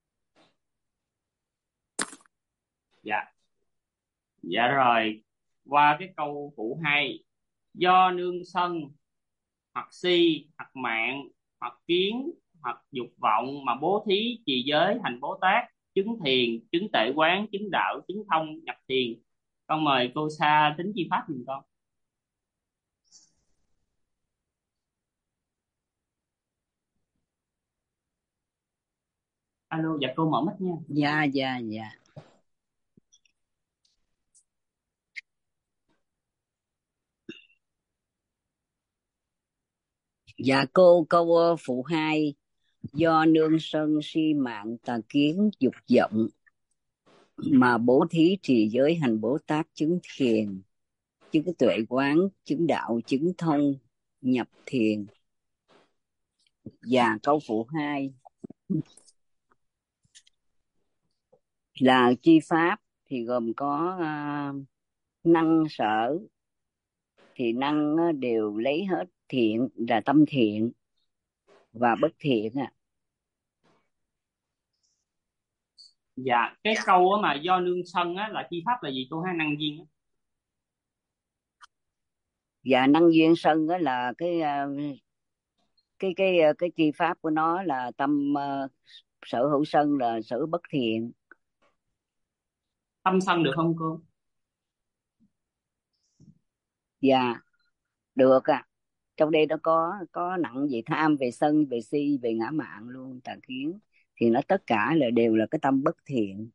Dạ. Dạ rồi. Qua cái câu phụ 2, do nương sân hoặc si hoặc mạng hoặc kiến hoặc dục vọng mà bố thí trì giới hành Bồ Tát chứng thiền chứng tệ quán chứng đạo chứng thông nhập thiền. Con mời cô Sa tính chi pháp giùm con. Alo, dạ cô mở mic nha. Dạ. Dạ câu phụ 2, do nương sân si mạng tà kiến dục vọng mà bố thí trì giới hành Bồ Tát chứng thiền chứng tuệ quán chứng đạo chứng thông nhập thiền. Và câu phụ 2 là chi pháp thì gồm có năng sở, thì năng đều lấy hết thiện là tâm thiện và bất thiện à. Dạ, cái câu á mà do nương sân á là chi pháp là gì cô ha? Năng duyên á. Và năng duyên sân đó là cái chi pháp của nó là tâm sở hữu sân là sở hữu bất thiện. Tâm sân được không cô? Dạ được à. Trong đây nó có nặng về tham, về sân, về si, về ngã mạn luôn, tà kiến, thì nó tất cả là đều là cái tâm bất thiện.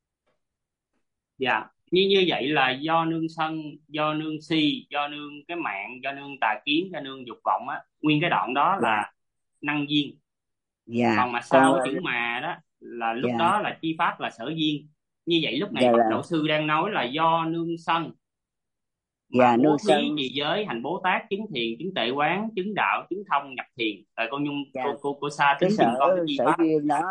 Dạ, như vậy là do nương sân, do nương si, do nương cái mạng, do nương tà kiến, do nương dục vọng á, nguyên cái đoạn đó là năng duyên. Dạ. Còn mà sau chữ mà đó là lúc đó là chi pháp là sở duyên. Như vậy lúc này Bậc Đạo Sư đang nói là do nương sân mà bố thí trì giới hành Bồ Tát chứng thiền chứng tệ quán chứng đạo chứng thông nhập thiền. Rồi cô Nhung cô Sa tính giùm con cái chi sở pháp duyên đó,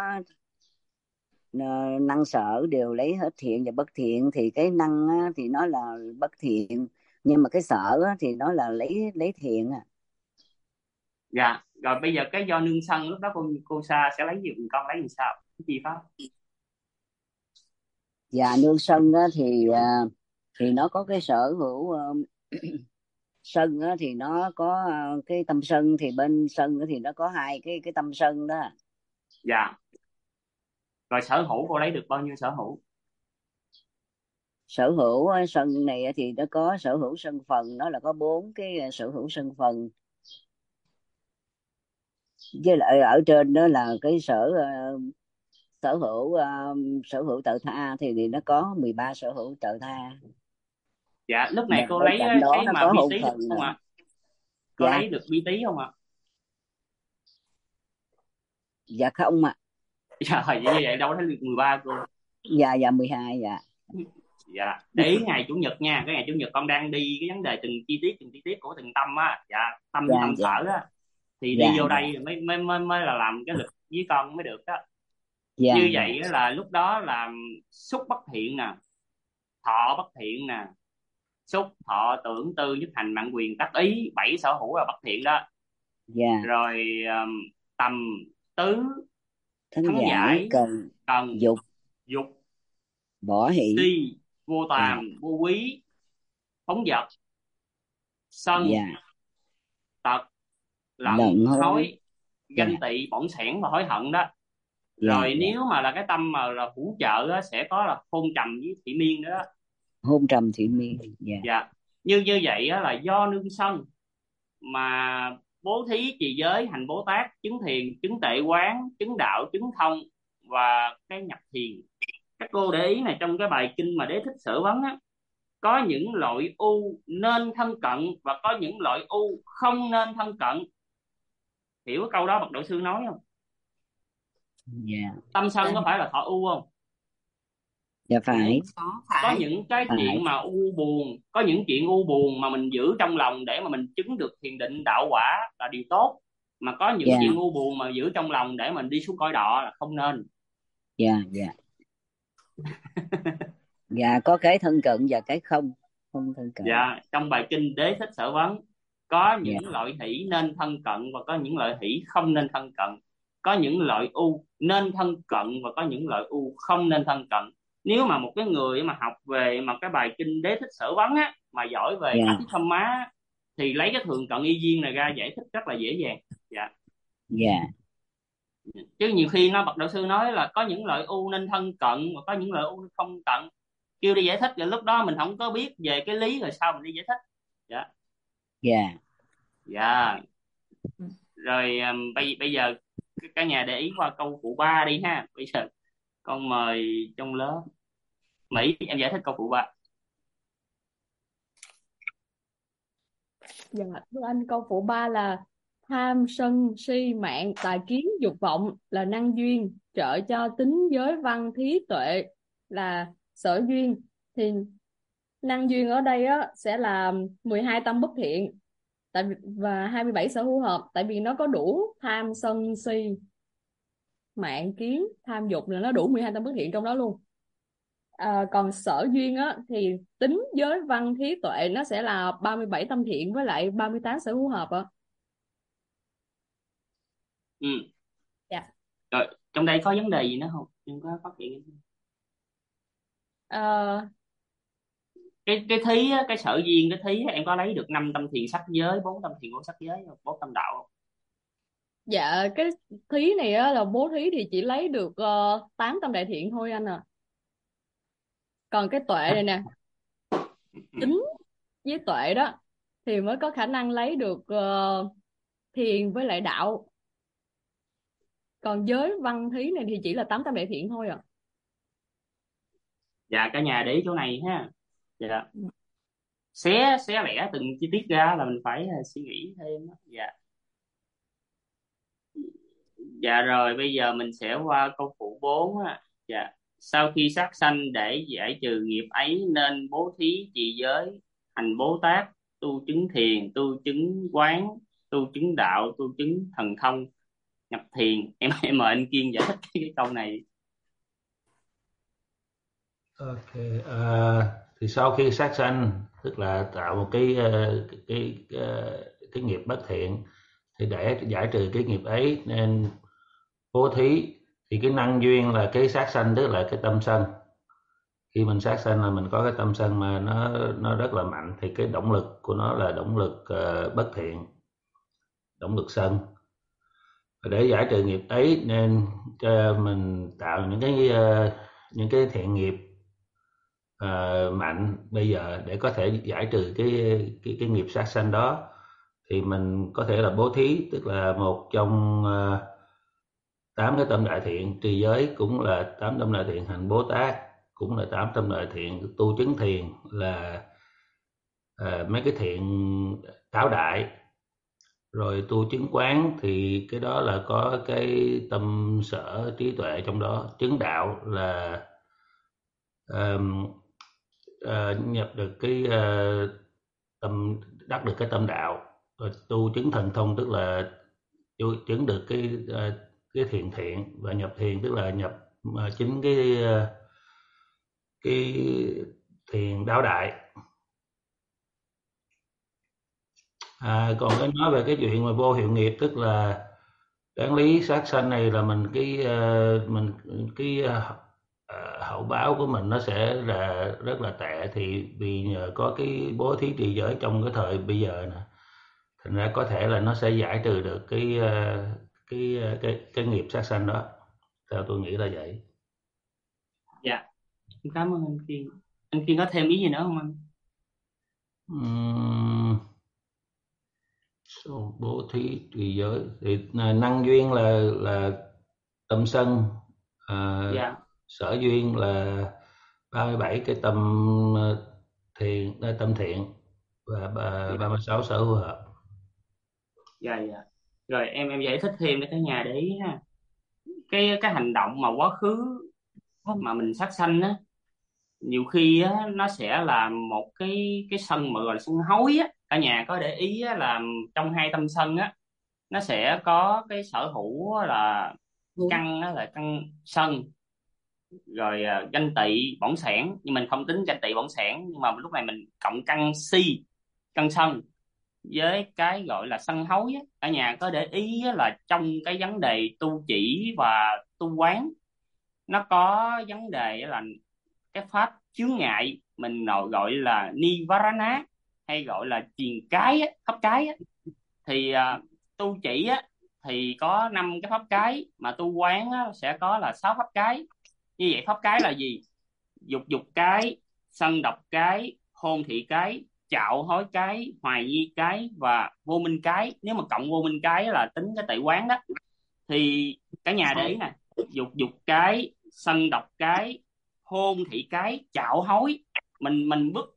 năng sở đều lấy hết thiện và bất thiện, thì cái năng á, thì nó là bất thiện, nhưng mà cái sở á, thì nó là lấy thiện à. Dạ, rồi bây giờ cái do nương sân lúc đó cô Sa sẽ lấy giùm con lấy làm sao cái chi pháp? Dạ nương sân á, thì nó có cái sở hữu sân á, thì nó có cái tâm sân, thì bên sân á, thì nó có 2 cái tâm sân đó. Dạ. Rồi sở hữu cô lấy được bao nhiêu sở hữu? Sở hữu sân này thì nó có sở hữu sân phần, nó là có 4 cái sở hữu sân phần. với lại ở trên đó là cái sở hữu sở hữu tờ tha thì nó có 13 sở hữu tờ tha. Dạ, lúc Và này cô bên lấy cạnh đó cái nó mà có bi hôn tí được phần không nữa. ạ? Có Dạ, lấy được bi tí không ạ? dạ không ạ. Dạ, vậy như vậy đâu có thấy được 13 cô. Dạ 12 dạ. Dạ, để ý ngày chủ nhật nha, cái ngày chủ nhật con đang đi cái vấn đề từng chi tiết của từng tâm á. Dạ, tâm với Dạ tâm dạ sở á, thì đi dạ vô dạ đây mới mới mới mới là làm cái lịch với con mới được đó. dạ Như dạ vậy á là lúc đó là xúc bất thiện nè, thọ bất thiện nè, xúc thọ tưởng tư nhất hành mạng quyền tác ý, 7 sở hữu là bất thiện đó. dạ. Rồi tầm tứ Thắng thắng giải giải, cần cần, dục dục, bỏ hỷ. si, vô Dạ tàm, vô quý, phóng dật, sân, dạ. tật, lận, Lận hối. hối, Dạ ganh tị, bỏng sẻn và hối hận đó. dạ Rồi dạ. nếu mà là cái tâm mà là hữu trợ á, sẽ có là hôn trầm với thị miên nữa đó. Hôn trầm thị miên. Dạ Dạ, như vậy á, là do nương sân mà bố thí trì giới hành Bồ Tát chứng thiền chứng tệ quán chứng đạo chứng thông và cái nhập thiền. Các cô để ý này, trong cái bài kinh mà Đế Thích Sở Vấn á, có những loại u nên thân cận và có những loại u không nên thân cận. Hiểu cái câu đó bậc đạo sư nói không? dạ Tâm sân Dạ có phải là thọ u không? dạ phải. Có phải. những cái Phải. chuyện mà u buồn, có những chuyện u buồn mà mình giữ trong lòng để mà mình chứng được thiền định đạo quả là điều tốt, mà có những Dạ chuyện u buồn mà giữ trong lòng để mình đi xuống cõi đọ là không nên. dạ dạ dạ. Có cái thân cận và cái không không thân cận. Dạ, trong bài kinh Đế Thích Sở Vấn có Dạ những loại hỷ nên thân cận và có những loại hỷ không nên thân cận, có những loại u nên thân cận và có những loại u không nên thân cận. Nếu mà một cái người mà học về mà cái bài kinh Đế Thích Sở Vấn á, mà giỏi về dạ Abhidhamma á, thì lấy cái thường cận y duyên này ra giải thích rất là dễ dàng. Dạ, dạ chứ nhiều khi nó bậc đạo sư nói là có những loại u nên thân cận và có những loại u nên không cận, kêu đi giải thích rồi lúc đó mình không có biết về cái lý rồi sao mình đi giải thích. Dạ. dạ Dạ, rồi bây giờ cả nhà để ý qua câu phụ 3 đi ha. Bây giờ con mời trong lớp Mỹ em giải thích câu phụ 3. Dạ, thưa anh, câu phụ 3 là tham sân si mạng tà kiến dục vọng là năng duyên, trợ cho tính giới văn thí tuệ là sở duyên. Thì năng duyên ở đây á sẽ là 12 tâm bất thiện và 27 sở hữu hợp, tại vì nó có đủ tham sân si mạng kiến tham dục là nó đủ 12 tâm bất thiện trong đó luôn. Còn sở duyên á thì tính giới văn thí tuệ nó sẽ là 37 tâm thiện với lại 38 sở hữu hợp ạ. Ừ. Dạ. Rồi trong đây có vấn đề gì nữa không, em có phát hiện gì? Ờ, Cái thí á, cái sở duyên cái thí á, em có lấy được 5 tâm thiện sắc giới, 4 tâm thiện của sắc giới, 4 tâm đạo không? dạ, cái thí này á là bố thí thì chỉ lấy được 8 tâm đại thiện thôi anh à. Còn cái tuệ này nè, tính với tuệ đó thì mới có khả năng lấy được thiền với lại đạo. Còn giới văn thí này thì chỉ là 8 tâm đại thiện thôi à. Dạ, cả nhà để ý chỗ này ha. Dạ, xé lẻ từng chi tiết ra là mình phải suy nghĩ thêm đó. Dạ. Dạ rồi bây giờ mình sẽ qua câu phụ 4 á. Dạ. Sau khi sát sanh để giải trừ nghiệp ấy nên bố thí trì giới, hành Bồ Tát, tu chứng thiền, tu chứng quán, tu chứng đạo, tu chứng thần thông, nhập thiền. Em mời anh Kiên giải thích cái câu này. Ok, thì sau khi sát sanh tức là tạo một cái nghiệp bất thiện, thì để giải trừ cái nghiệp ấy nên bố thí. Thì cái năng duyên là cái sát sanh, tức là cái tâm sân. Khi mình sát sanh là mình có cái tâm sân mà nó rất là mạnh, thì cái động lực của nó là động lực bất thiện, động lực sân. Và để giải trừ nghiệp ấy nên mình tạo những cái thiện nghiệp mạnh bây giờ để có thể giải trừ cái nghiệp sát sanh đó. thì mình có thể là bố thí, tức là một trong 8 cái tâm đại thiện. Trì giới cũng là 8 tâm đại thiện, hành Bồ Tát cũng là 8 tâm đại thiện, tu chứng thiền là mấy cái thiện đáo đại, rồi tu chứng quán thì cái đó là có cái tâm sở trí tuệ trong đó. Chứng đạo là nhập được cái tâm, đắc được cái tâm đạo. Rồi tu chứng thần thông tức là chứng được cái thiện thiện, và nhập thiền tức là nhập chính cái thiền đáo đại. Còn cái nói về cái chuyện mà vô hiệu nghiệp, tức là đáng lý sát sanh này là mình hậu báo của mình nó sẽ là rất là tệ, thì vì nhờ có cái bố thí trì giới trong cái thời bây giờ nè, thành ra có thể là nó sẽ giải trừ được cái nghiệp sát sanh đó. Theo tôi nghĩ là vậy. Dạ, cảm ơn anh Kiên. Anh Kiên có thêm ý gì nữa không anh? Bố thí trì giới thì năng duyên là tâm sân, Dạ, sở duyên là 37 cái tâm tâm thiện, và 36 sở hữu hợp. dạ, dạ. Rồi em giải thích thêm để cả nhà để ý ha. Cái hành động mà quá khứ mà mình sát sanh á, nhiều khi á nó sẽ là một cái sân mà gọi là sân hối á. Cả nhà có để ý á, là trong hai tâm sân á nó sẽ có cái sở hữu á là căn á là căn sân, rồi ganh tị bỏng sẻn, nhưng mình không tính ganh tị bỏng sẻn, nhưng mà lúc này mình cộng căn si, căn sân với cái gọi là sân hối á. Cả nhà có để ý á, là trong cái vấn đề tu chỉ và tu quán nó có vấn đề á là cái pháp chướng ngại mình gọi là nivarana, hay gọi là triền cái á, pháp cái á. Thì tu chỉ á thì có 5 cái pháp cái, mà tu quán á, sẽ có là 6 pháp cái. Như vậy pháp cái là gì? Dục dục cái, sân độc cái, hôn thị cái, chạo hối cái, hoài nghi cái và vô minh cái. Nếu mà cộng vô minh cái là tính cái tệ quán đó. Thì cả nhà để ý nè, dục dục cái, sân độc cái, hôn thị cái, chạo hối. Mình bước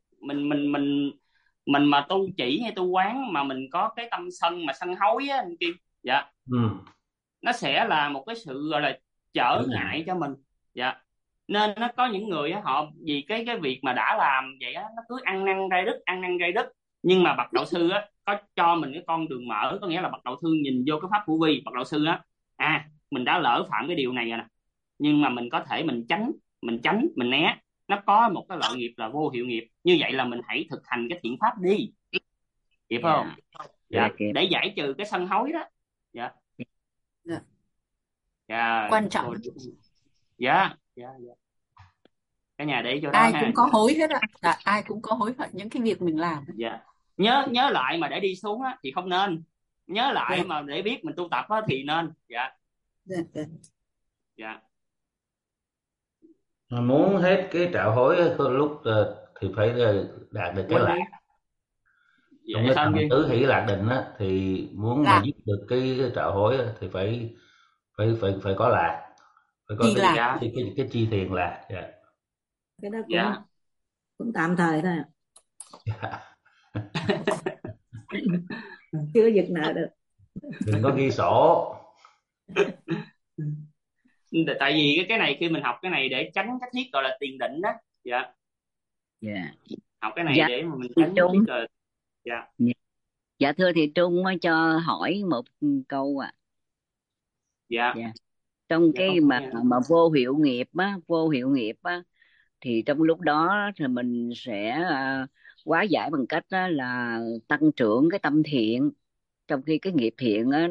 mình mà tu chỉ hay tu quán mà mình có cái tâm sân mà sân hối á anh Kim, dạ, nó sẽ là một cái sự gọi là trở ngại cho mình. Dạ, nên nó có những người á, họ vì cái việc mà đã làm vậy á, nó cứ ăn năn rai đức, ăn năn rai đức. Nhưng mà bậc đạo sư á có cho mình cái con đường mở, có nghĩa là bậc đạo sư nhìn vô cái pháp hữu vi. Bậc đạo sư á, mình đã lỡ phạm cái điều này rồi nè, nhưng mà mình có thể mình né. Nó có một cái loại nghiệp là vô hiệu nghiệp, như vậy là mình hãy thực hành cái thiện pháp đi, hiểu không? Dạ, để giải trừ cái sân hối đó. Dạ, dạ, quan trọng. Dạ, dạ, dạ. Cả nhà để ý chỗ đó Ai ha. cũng có hối hết ạ. Ai cũng có hối hận những cái việc mình làm. Dạ, nhớ lại mà để đi xuống á thì không nên, nhớ lại mà để biết mình tu tập á thì nên. Dạ, dạ. Mà muốn hết cái trạo hối lúc thì phải đạt được cái lạc. Trong cái tầm tứ hỷ lạc định á, thì muốn mà dứt được cái trạo hối á, thì phải có lạc, phải có cái chi thiền lạc. Dạ. Cái đó cũng tạm thời thôi. Chưa giật nợ được. Đừng có ghi sổ. Tại vì cái này khi mình học cái này để tránh cái thiết gọi là tiền định đó. Dạ. Học cái này để mà mình tránh cái thiết gọi. Dạ thưa thị Trung cho hỏi một câu ạ. Dạ. Trong cái mà vô hiệu nghiệp á thì trong lúc đó thì mình sẽ hóa giải bằng cách là tăng trưởng cái tâm thiện, trong khi cái nghiệp thiện á,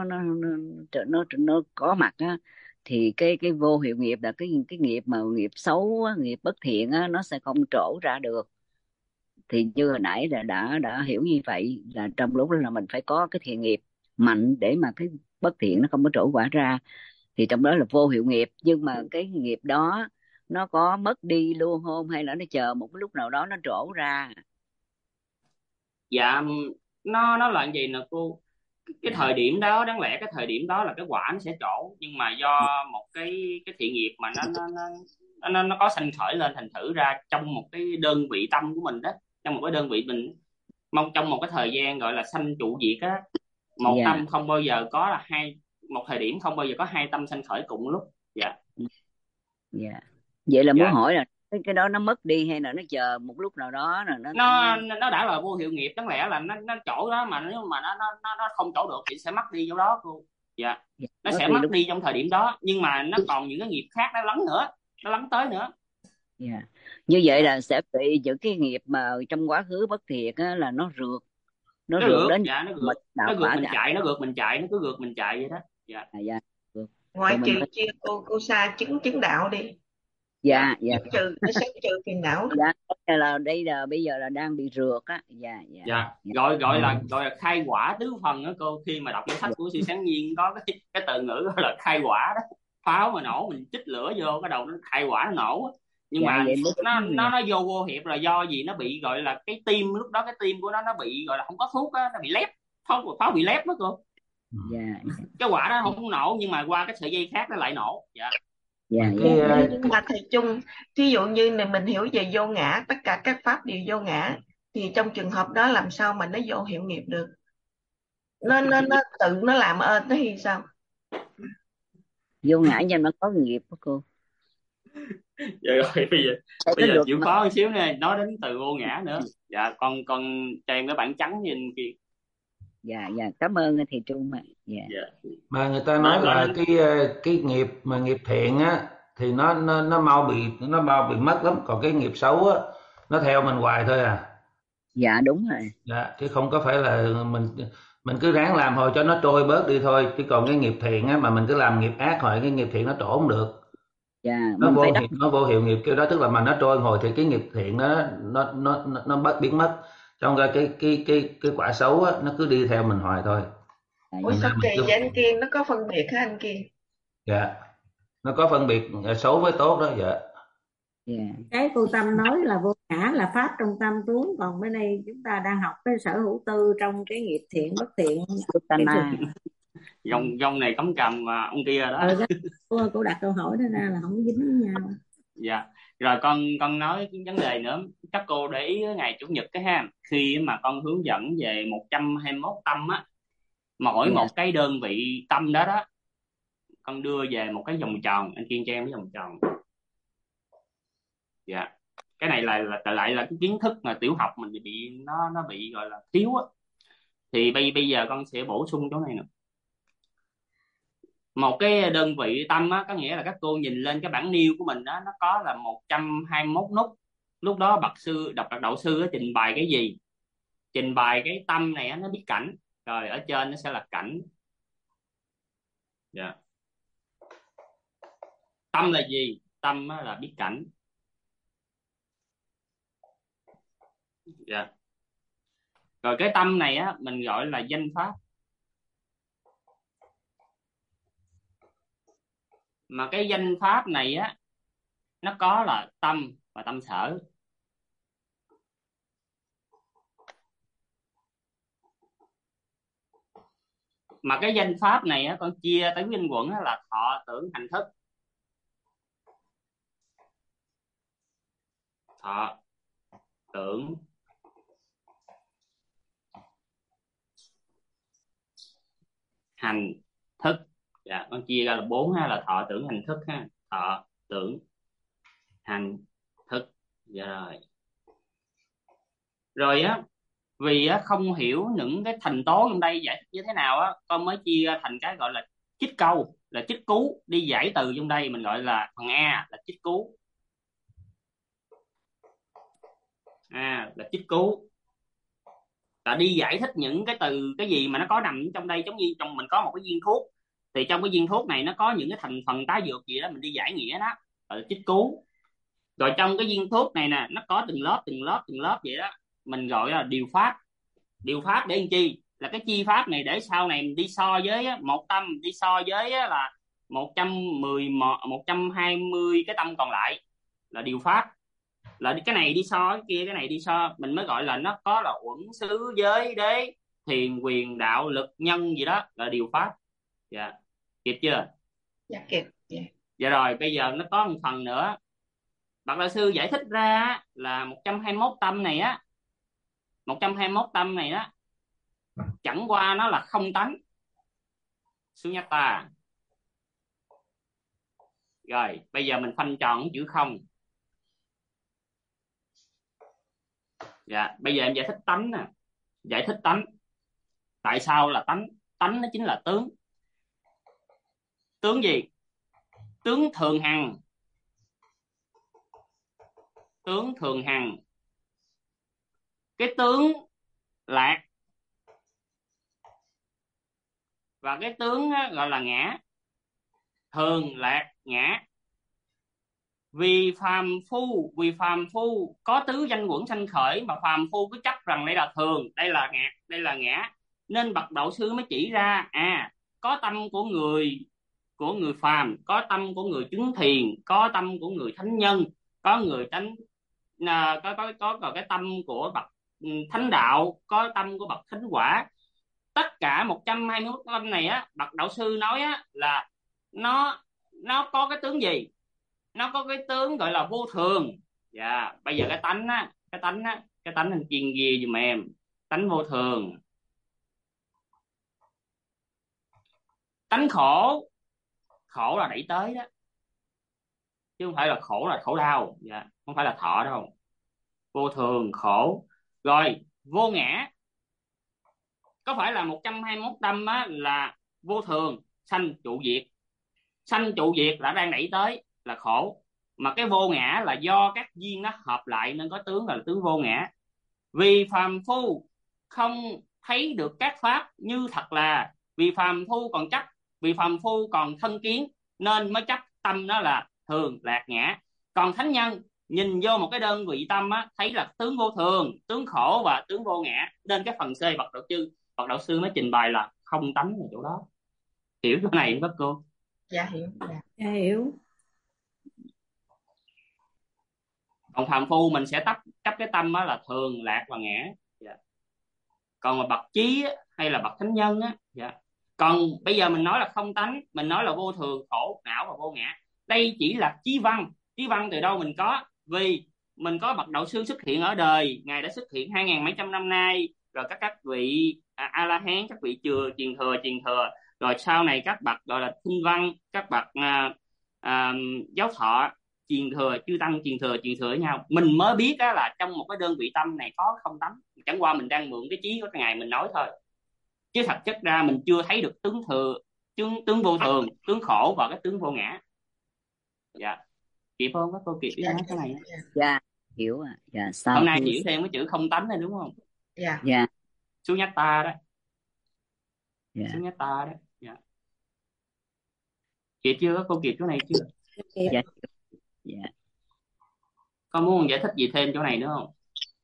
nó có mặt á, thì cái vô hiệu nghiệp là cái nghiệp mà nghiệp xấu á, nghiệp bất thiện á, nó sẽ không trổ ra được. Thì như hồi nãy là đã hiểu như vậy, là trong lúc đó là mình phải có cái thiện nghiệp mạnh để mà cái bất thiện nó không có trổ quả ra, thì trong đó là vô hiệu nghiệp. Nhưng mà cái nghiệp đó nó có mất đi luôn không, hay là nó chờ một cái lúc nào đó nó trổ ra? Dạ, nó là gì nè cô, cái thời điểm đó đáng lẽ cái thời điểm đó là cái quả nó sẽ trổ, nhưng mà do một cái thiện nghiệp mà nó có sanh khởi lên, thành thử ra trong một cái đơn vị tâm của mình đó, trong một cái đơn vị mình mong trong một cái thời gian gọi là sanh trụ diệt á, một Dạ, tâm không bao giờ có là hai, một thời điểm không bao giờ có hai tâm sanh khởi cùng lúc. Dạ. dạ. Vậy là muốn Dạ, hỏi là cái đó nó mất đi hay là nó chờ một lúc nào đó rồi nó nó đã là vô hiệu nghiệp, đáng lẽ là nó chỗ đó, mà nếu mà nó không chỗ được thì sẽ mất đi chỗ đó cô. Dạ, dạ, nó mất sẽ đi mất lúc. đi trong thời điểm đó, nhưng mà nó còn những cái nghiệp khác nó lắng nữa, nó lắng tới nữa. Dạ. Như vậy Dạ, là sẽ bị những cái nghiệp mà trong quá khứ bất thiện á, là nó rượt nó rượt. đến Dạ, nó mình rượt, đạo nó rượt quả mình đạo. chạy, nó rượt mình chạy, nó cứ rượt mình chạy vậy đó. Dạ. Dạ, rượt. Ngoại Rồi mình trừ phải. chia cô Sa chứng đạo đi, Dạ. Dạ, dạ, nó sẽ trừ phiền não. dạ. Đây là bây giờ là đang bị rượt á. Dạ, dạ, Dạ, dạ, gọi là khai quả tứ phần đó cô. Khi mà đọc cái sách dạ, của sư Sáng Nhiên có cái từ ngữ gọi là khai quả đó. Pháo mà nổ mình chích lửa vô cái đầu nó khai quả nó nổ á. Nhưng dạ. mà Vậy mới nó đúng. nó Dạ, nó vô hiệp là do gì, nó bị gọi là cái tim, lúc đó cái tim của nó bị gọi là không có thuốc á, nó bị lép, pháo bị lép đó cô. dạ, Cái quả đó không nổ, nhưng mà qua cái sợi dây khác nó lại nổ. Dạ. dạ, Mà dạ. cái Nhưng mà thầy Chung, thí dụ như này mình hiểu về vô ngã, tất cả các pháp đều vô ngã, thì trong trường hợp đó làm sao mà nó vô hiệu nghiệp được? Nó tự nó làm ơn nó hay sao? Vô ngã nhân nó có nghiệp đó cô. Dạ rồi, Tại bây nó giờ được chịu mà. khó một xíu nữa nói đến từ vô ngã nữa. Dạ, con cho em cái bảng trắng nhìn kia. Dạ, dạ. Cảm ơn thầy Trung ạ. Dạ. Dạ. mà người ta Rồi nói em nói là đến. cái nghiệp mà nghiệp thiện á thì nó mau bị mất lắm, còn cái nghiệp xấu á nó theo mình hoài thôi à. Dạ, đúng rồi. Dạ, chứ không có phải là mình cứ ráng làm thôi cho nó trôi bớt đi thôi, chứ còn cái nghiệp thiện á mà mình cứ làm nghiệp ác hồi cái nghiệp thiện nó trổ không được. Dạ, mình phải đắc. Nó vô hiệu nghiệp kêu đó, tức là mà nó trôi hồi thì cái nghiệp thiện nó biến mất, trong ra cái quả xấu á nó cứ đi theo mình hoài thôi. Dạ, Ủa dạ. sao kỳ vậy anh Kiên, nó có phân biệt hả anh Kiên? Dạ, nó có phân biệt xấu với tốt đó. Dạ. Dạ. Cái cô Tâm nói là vô ngã là pháp trong tâm tướng, còn bên đây chúng ta đang học cái sở hữu tư trong cái nghiệp thiện bất thiện, cái Utana. Dòng này cấm cầm mà ông kia đó. cô đặt câu hỏi đó ra là không dính với nhau. Dạ. Rồi con nói cái vấn đề nữa, các cô để ý ngày chủ nhật cái ha, khi mà con hướng dẫn về 121 tâm á, mỗi Dạ. một cái đơn vị tâm đó đó, con đưa về một cái vòng tròn, anh Kiên cho em cái vòng tròn. Dạ, cái này lại là cái kiến thức mà tiểu học mình bị nó bị gọi là thiếu á, thì bây giờ con sẽ bổ sung chỗ này nè. Một cái đơn vị tâm á, có nghĩa là các cô nhìn lên cái bảng nêu của mình đó, nó có là 121 nút. Lúc đó bậc sư đọc đạo sư á, trình bày cái gì, trình bày cái tâm này á, nó biết cảnh, rồi ở trên nó sẽ là cảnh. Dạ. Tâm là gì? Tâm á, là biết cảnh. Dạ. Rồi cái tâm này á mình gọi là danh pháp. Mà cái danh pháp này á nó có là tâm và tâm sở. Mà cái danh pháp này á con chia tới danh quẩn á, là thọ tưởng hành thức. Thọ tưởng hành thức. Dạ, con chia ra là 4 ha, là thọ tưởng hành thức ha. Thọ tưởng hành thức. Dạ rồi. Rồi á, vì á không hiểu những cái thành tố trong đây giải thích như thế nào á, con mới chia ra thành cái gọi là trích câu, là trích cú, đi giải từ trong đây mình gọi là phần A là trích cú. Là trích cú, là đi giải thích những cái từ cái gì mà nó có nằm trong đây, giống như trong mình có một cái viên thuốc, thì trong cái viên thuốc này nó có những cái thành phần tá dược gì đó, mình đi giải nghĩa đó, gọi là trích cú. Rồi trong cái viên thuốc này nè, nó có từng lớp vậy đó, mình gọi là điều pháp. Điều pháp để làm chi? Là cái chi pháp này để sau này mình đi so với một tâm, đi so với là 120 cái tâm còn lại, là điều pháp. Là cái này đi so cái kia, cái này đi so, mình mới gọi là nó có là uẩn xứ giới đế thiền quyền đạo lực nhân gì đó là điều pháp. Dạ, kịp chưa? Dạ kịp. Dạ. Dạ rồi, bây giờ nó có một phần nữa. Bậc đạo sư giải thích ra là 121 tâm này á, 121 tâm này á, chẳng qua nó là không tánh. Sunyata. Rồi, bây giờ mình khoanh tròn chữ không. Dạ, bây giờ em giải thích tánh nè. Giải thích tánh. Tại sao là tánh? Tánh nó chính là tướng. Tướng gì? Tướng thường hằng. Tướng thường hằng. Cái tướng lạc và cái tướng gọi là ngã. Thường lạc ngã. Vì phàm phu có tứ danh quẩn sanh khởi, mà phàm phu cứ chấp rằng đây là thường, đây là ngã, nên bậc đạo sư mới chỉ ra có tâm của người phàm, có tâm của người chứng thiền, có tâm của người thánh nhân, có người thánh có cái tâm của bậc thánh đạo, có tâm của bậc thánh quả. Tất cả 121 tâm này á, bậc đạo sư nói á là nó có cái tướng gì? Nó có cái tướng gọi là vô thường. Dạ, bây giờ cái tánh anh chiên ghi giùm em. Tánh vô thường. Tánh khổ. Khổ là đẩy tới đó, chứ không phải là khổ là khổ đau. Dạ, không phải là thọ đâu. Vô thường, khổ. Rồi, vô ngã. Có phải là 121 tâm á là vô thường, sanh trụ diệt. Sanh trụ diệt là đang đẩy tới là khổ, mà cái vô ngã là do các duyên nó hợp lại nên có tướng là tướng vô ngã. Vì phàm phu không thấy được các pháp như thật là, vì phàm phu còn chấp, vì phàm phu còn thân kiến nên mới chấp tâm đó là thường lạc ngã. Còn thánh nhân nhìn vô một cái đơn vị tâm á, thấy là tướng vô thường, tướng khổ và tướng vô ngã, nên cái phần C bậc đạo sư mới trình bày là không tánh ở chỗ đó. Hiểu chỗ này không các cô? Dạ hiểu. Dạ hiểu. Còn phàm phu mình sẽ chấp cái tâm đó là thường lạc và ngã. Dạ. Còn mà bậc trí hay là bậc thánh nhân á, dạ. Còn bây giờ mình nói là không tánh, mình nói là vô thường, khổ, não và vô ngã. Đây chỉ là chí văn. Chí văn từ đâu mình có? Vì mình có bậc đạo sư xuất hiện ở đời, ngài đã xuất hiện 2.000 mấy trăm năm nay, rồi các vị a la hán, các vị truyền thừa, rồi sau này các bậc gọi là thinh văn, các bậc giáo thọ truyền thừa, chư tăng truyền thừa với nhau, mình mới biết đó là trong một cái đơn vị tâm này có không tánh. Chẳng qua mình đang mượn cái trí của ngài mình nói thôi, chứ thật chất ra mình chưa thấy được tướng tướng vô thường, tướng khổ và cái tướng vô ngã. Dạ, kịp không các cô? Kịp với nói cái này. Dạ hiểu ạ. Dạ sao hôm nay hiểu thêm cái chữ không tánh này đúng không? Dạ. Dạ. Sunyata đó. Dạ. Sunyata đó. Dạ. Kịp chưa các cô? Kịp chỗ này chưa? Dạ. Dạ. Có muốn giải thích gì thêm chỗ này nữa không?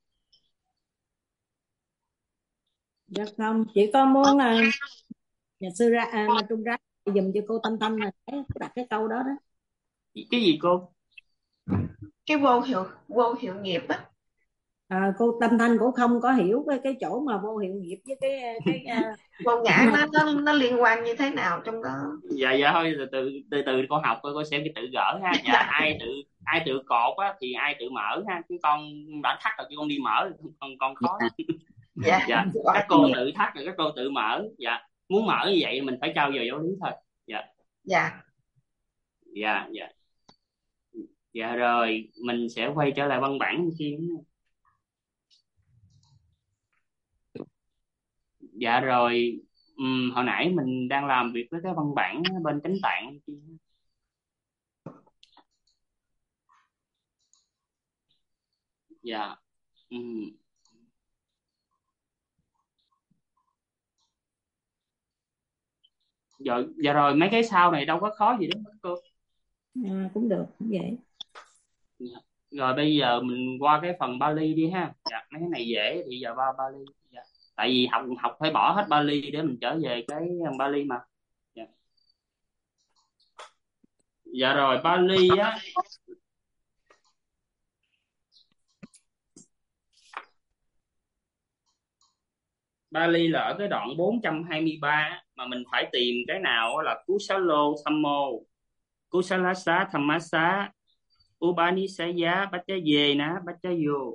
Dạ không, chỉ có muốn nhà sư ra mà Trung ra dùm cho cô Tâm Tâm là đặt cái câu đó đó. Cái gì cô? Cái vô hiệu nghiệp á. Cô Tâm Thanh cũng không có hiểu cái chỗ mà vô hiệu nghiệp với cái vô ngã nó liên quan như thế nào trong đó. Dạ thôi, từ từ con học cô xem cái tự gỡ ha. Dạ, ai tự cột á thì ai tự mở ha, chứ con đã thắt rồi chứ con đi mở con khó. Dạ. Dạ, các cô tự thắt rồi các cô tự mở. Dạ, muốn mở như vậy mình phải trao dồi giáo lý thôi. Dạ. Dạ. Dạ. Dạ. Dạ rồi mình sẽ quay trở lại văn bản kia. Dạ rồi, hồi nãy mình đang làm việc với cái văn bản bên Chánh Tạng. Dạ. Dạ rồi mấy cái sau này đâu có khó gì đúng không cô? Cũng được, cũng vậy. Dạ. Rồi bây giờ mình qua cái phần Bali đi ha. Dạ, mấy cái này dễ thì giờ qua Bali. Dạ. Tại vì học phải bỏ hết Bali để mình trở về cái Bali mà. Dạ. Dạ rồi Bali á. Bali là ở cái đoạn 423 mà mình phải tìm cái nào là Kusalo Thammo, Kusalasa Thammasa, Upanisaya Bachayena Bachayo.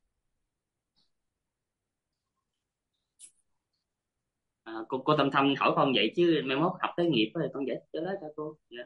Cô Tâm Thâm hỏi con vậy chứ mai mốt học tới nghiệp rồi con giải thích cái đó cho cô. Dạ.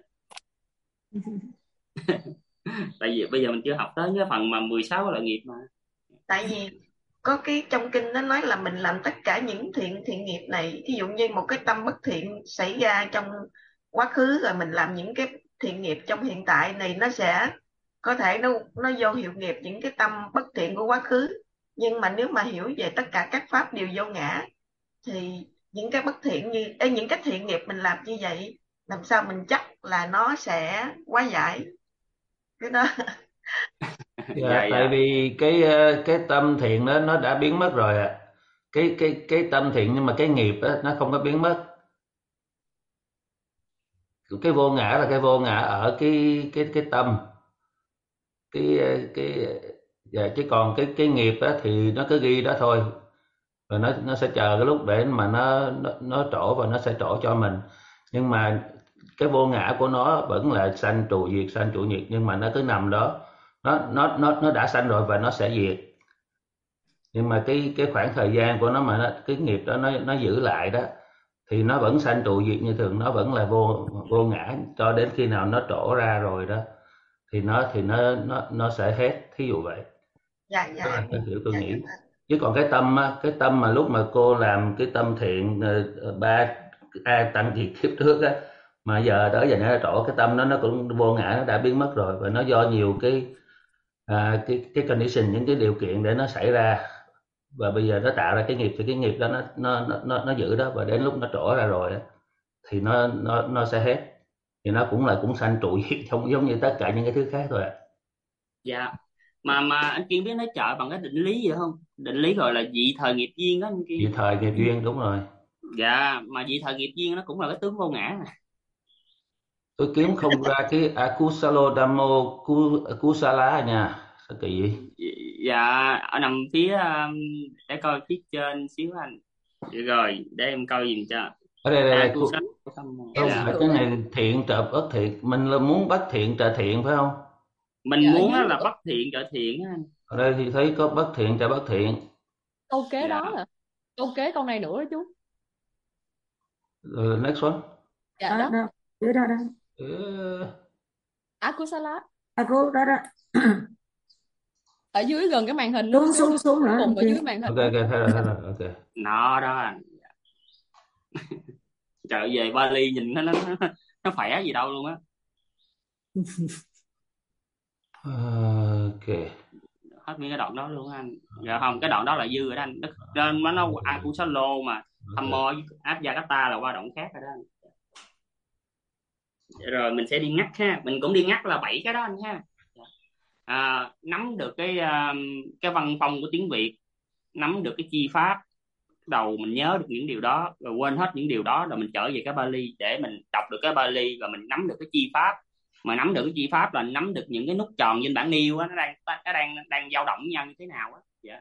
Tại vì bây giờ mình chưa học tới cái phần mà 16 là nghiệp mà. Tại vì có cái trong kinh nó nói là mình làm tất cả những thiện nghiệp này, ví dụ như một cái tâm bất thiện xảy ra trong quá khứ, rồi mình làm những cái thiện nghiệp trong hiện tại này, nó sẽ có thể nó vô hiệu nghiệp những cái tâm bất thiện của quá khứ. Nhưng mà nếu mà hiểu về tất cả các pháp đều vô ngã thì những cái bất thiện những cái thiện nghiệp mình làm như vậy, làm sao mình chắc là nó sẽ hóa giải cái đó. Dạ, tại vì cái tâm thiện đó nó đã biến mất rồi ạ. Cái tâm thiện nhưng mà cái nghiệp đó, nó không có biến mất. Cái vô ngã là cái vô ngã ở cái tâm. Chứ còn cái nghiệp đó thì nó cứ ghi đó thôi. Và nó sẽ chờ cái lúc để mà nó trổ và nó sẽ trổ cho mình. Nhưng mà cái vô ngã của nó vẫn là sanh trụ diệt, nhưng mà nó cứ nằm đó. Nó đã sanh rồi và nó sẽ diệt. Nhưng mà cái khoảng thời gian của nó mà cái nghiệp đó nó giữ lại đó thì nó vẫn sanh trụ diệt như thường, nó vẫn là vô ngã cho đến khi nào nó trổ ra rồi đó thì nó sẽ hết, thí dụ vậy. Dạ. Tôi hiểu, tôi nghĩ. Chứ còn cái tâm mà lúc mà cô làm cái tâm thiện tăng diệt kiếp trước á, mà giờ tới giờ nó trổ, cái tâm nó cũng vô ngã, nó đã biến mất rồi, và nó do nhiều cái condition, những cái điều kiện để nó xảy ra, và bây giờ nó tạo ra cái nghiệp thì cái nghiệp đó nó giữ đó, và đến lúc nó trổ ra rồi á, thì nó sẽ hết, thì nó cũng sanh trụ diệt giống như tất cả những cái thứ khác thôi ạ. Dạ. Mà anh Kiên biết nói chợ bằng cái định lý gì không? Định lý gọi là dị thời nghiệp duyên đó anh Kiên. Dị thời nghiệp duyên, đúng rồi. Dạ, mà dị thời nghiệp duyên nó cũng là cái tướng vô ngã. Tôi kiếm không ra cái Akusalo Dhammo Kusala nha. Sao kỳ vậy? Dạ, ở nằm phía để coi phía trên xíu anh. Được rồi, để em coi giùm cho. Ở đây Không phải cái này thiện trợ bất thiện, mình là muốn bất thiện trợ thiện phải không? Mình muốn là bất thiện trợ thiện á anh. Ở đây thì thấy có bất thiện trợ bất thiện. Câu kế đó là câu kế câu này nữa đó chú. Next one. Dạ đó. Dưới đó. Akusala. Đó. Ở dưới gần cái màn hình xuống nữa. Cùng ở dưới màn hình. Ok, thấy rồi. Ok. Nó đó anh. Trời, về Bali nhìn nó khỏe gì đâu luôn á. Ok. Hết nguyên cái đoạn đó luôn anh. Dạ không, cái đoạn đó là dư rồi đó anh. Trên nó Akusalo mà Thammo với Abhyagata là qua đoạn khác rồi đó anh. Rồi mình sẽ đi ngắt ha, mình cũng đi ngắt là 7 cái đó anh ha. Nắm được cái văn phong của tiếng Việt, nắm được cái chi pháp, đầu mình nhớ được những điều đó, rồi quên hết những điều đó, rồi mình trở về cái Bali để mình đọc được cái Bali, và mình nắm được cái chi pháp. Mà nắm được cái chi pháp là nắm được những cái nút tròn trên bảng nêu á, nó đang dao động với nhau như thế nào á. Dạ.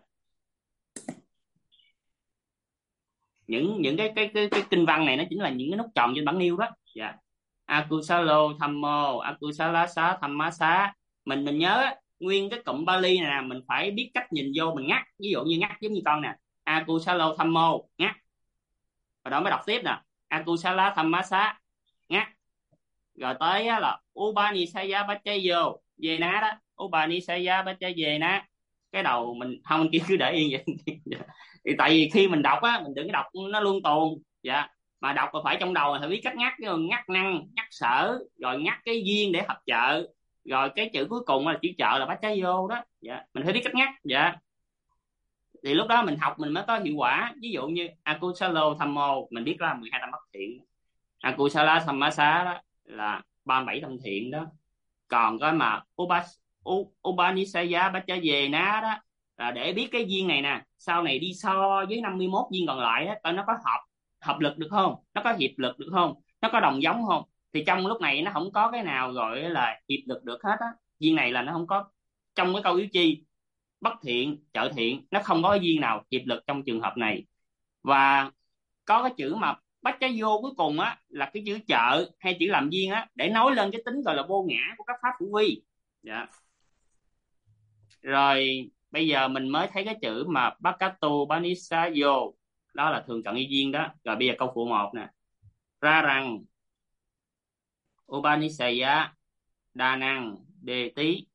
Những cái kinh văn này nó chính là những cái nút tròn trên bảng nêu đó. Dạ. Akusalo Thammo, Akusalasa Thammasa. Mình nhớ nguyên cái cụm Bali này nè, mình phải biết cách nhìn vô mình ngắt. Ví dụ như ngắt giống như con nè, Akusalo Thammo, ngắt. Rồi đó mới đọc tiếp nè, Akusala Thammasa, ngắt. Rồi tới là Upanisaya Bachayo, về ná đó, Upanisaya Bachayo. Cái đầu mình không, anh kia cứ để yên vậy. Thì tại vì khi mình đọc á, mình đừng có đọc nó luôn tuồn. Dạ. Mà đọc là phải trong đầu phải biết cách ngắt, ngắt năng, ngắt sở, rồi ngắt cái duyên để hợp trợ, rồi cái chữ cuối cùng là chữ trợ là bát trái vô đó. Dạ. Mình phải biết cách ngắt. Dạ. Thì lúc đó mình học mình mới có hiệu quả. Ví dụ như Akusalo Thammo, mình biết là 12 tâm bất thiện. Akusala Thammasa đó là 37 tâm thiện đó. Còn cái mà Upanisaya Bachaye đó là để biết cái duyên này nè, sau này đi so với 51 duyên còn lại á, coi nó có hợp lực được không, nó có hiệp lực được không, nó có đồng giống không. Thì trong lúc này nó không có cái nào gọi là hiệp lực được hết á. Duyên này là nó không có trong cái câu yếu chi bất thiện trợ thiện, nó không có cái duyên nào hiệp lực trong trường hợp này. Và có cái chữ mà bách chá vô cuối cùng á là cái chữ trợ hay chữ làm duyên á, để nói lên cái tính gọi là vô ngã của các pháp hữu vi. Dạ. Rồi bây giờ mình mới thấy cái chữ mà Bhakkato Panisayo, đó là thường cận y duyên đó. Rồi bây giờ câu phụ 1 nè. Ra rằng Upanisaya đa năng đề tí.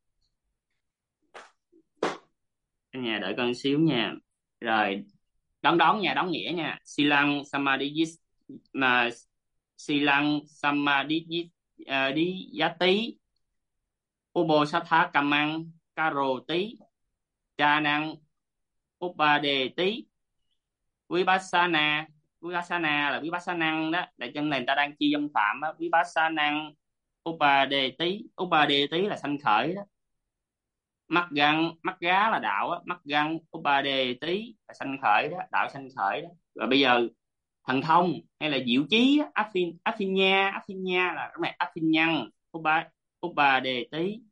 Cả nhà đợi con xíu nha. Rồi đón nha, đón nghĩa nha. Silang Samadhi mà Silang Samadhi Diyati Ubosatha Kamang Karoti Chanang Upadeti Vipassana. Vipassana là Vipassana đó, đại chân này người ta đang chi dân phạm á. Vipassana Upadeti, Upadeti là sanh khởi đó. Mắt gá là đạo á, mắt găng Upadeti là sanh khởi đó, đạo sanh khởi đó. Rồi bây giờ thần thông hay là diệu chí á, Aphinya là cái này Aphinyan Upadeti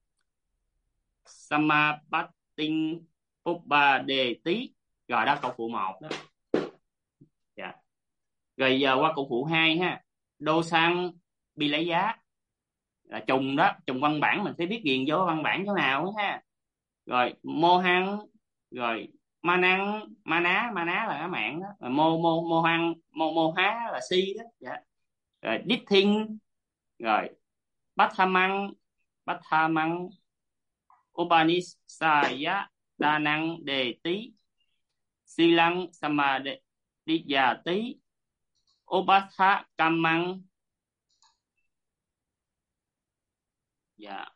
Samapattin Upadeti. Rồi đó câu phụ 1 đó. Dạ. Rồi giờ qua câu phụ 2 ha. Đô sang bi lấy giá là trùng đó, trùng văn bản, mình phải biết ghiền vô văn bản chỗ nào đó ha. Rồi mô hăng, rồi ma năng, ma ná là cái mạng đó. Rồi mô hăng, mô há là si đó. Dạ. Rồi đích thiên, rồi bát tha măng Upanisaya đa năng đề tí Silang Samadhiyati Upatha Kamang. Dạ.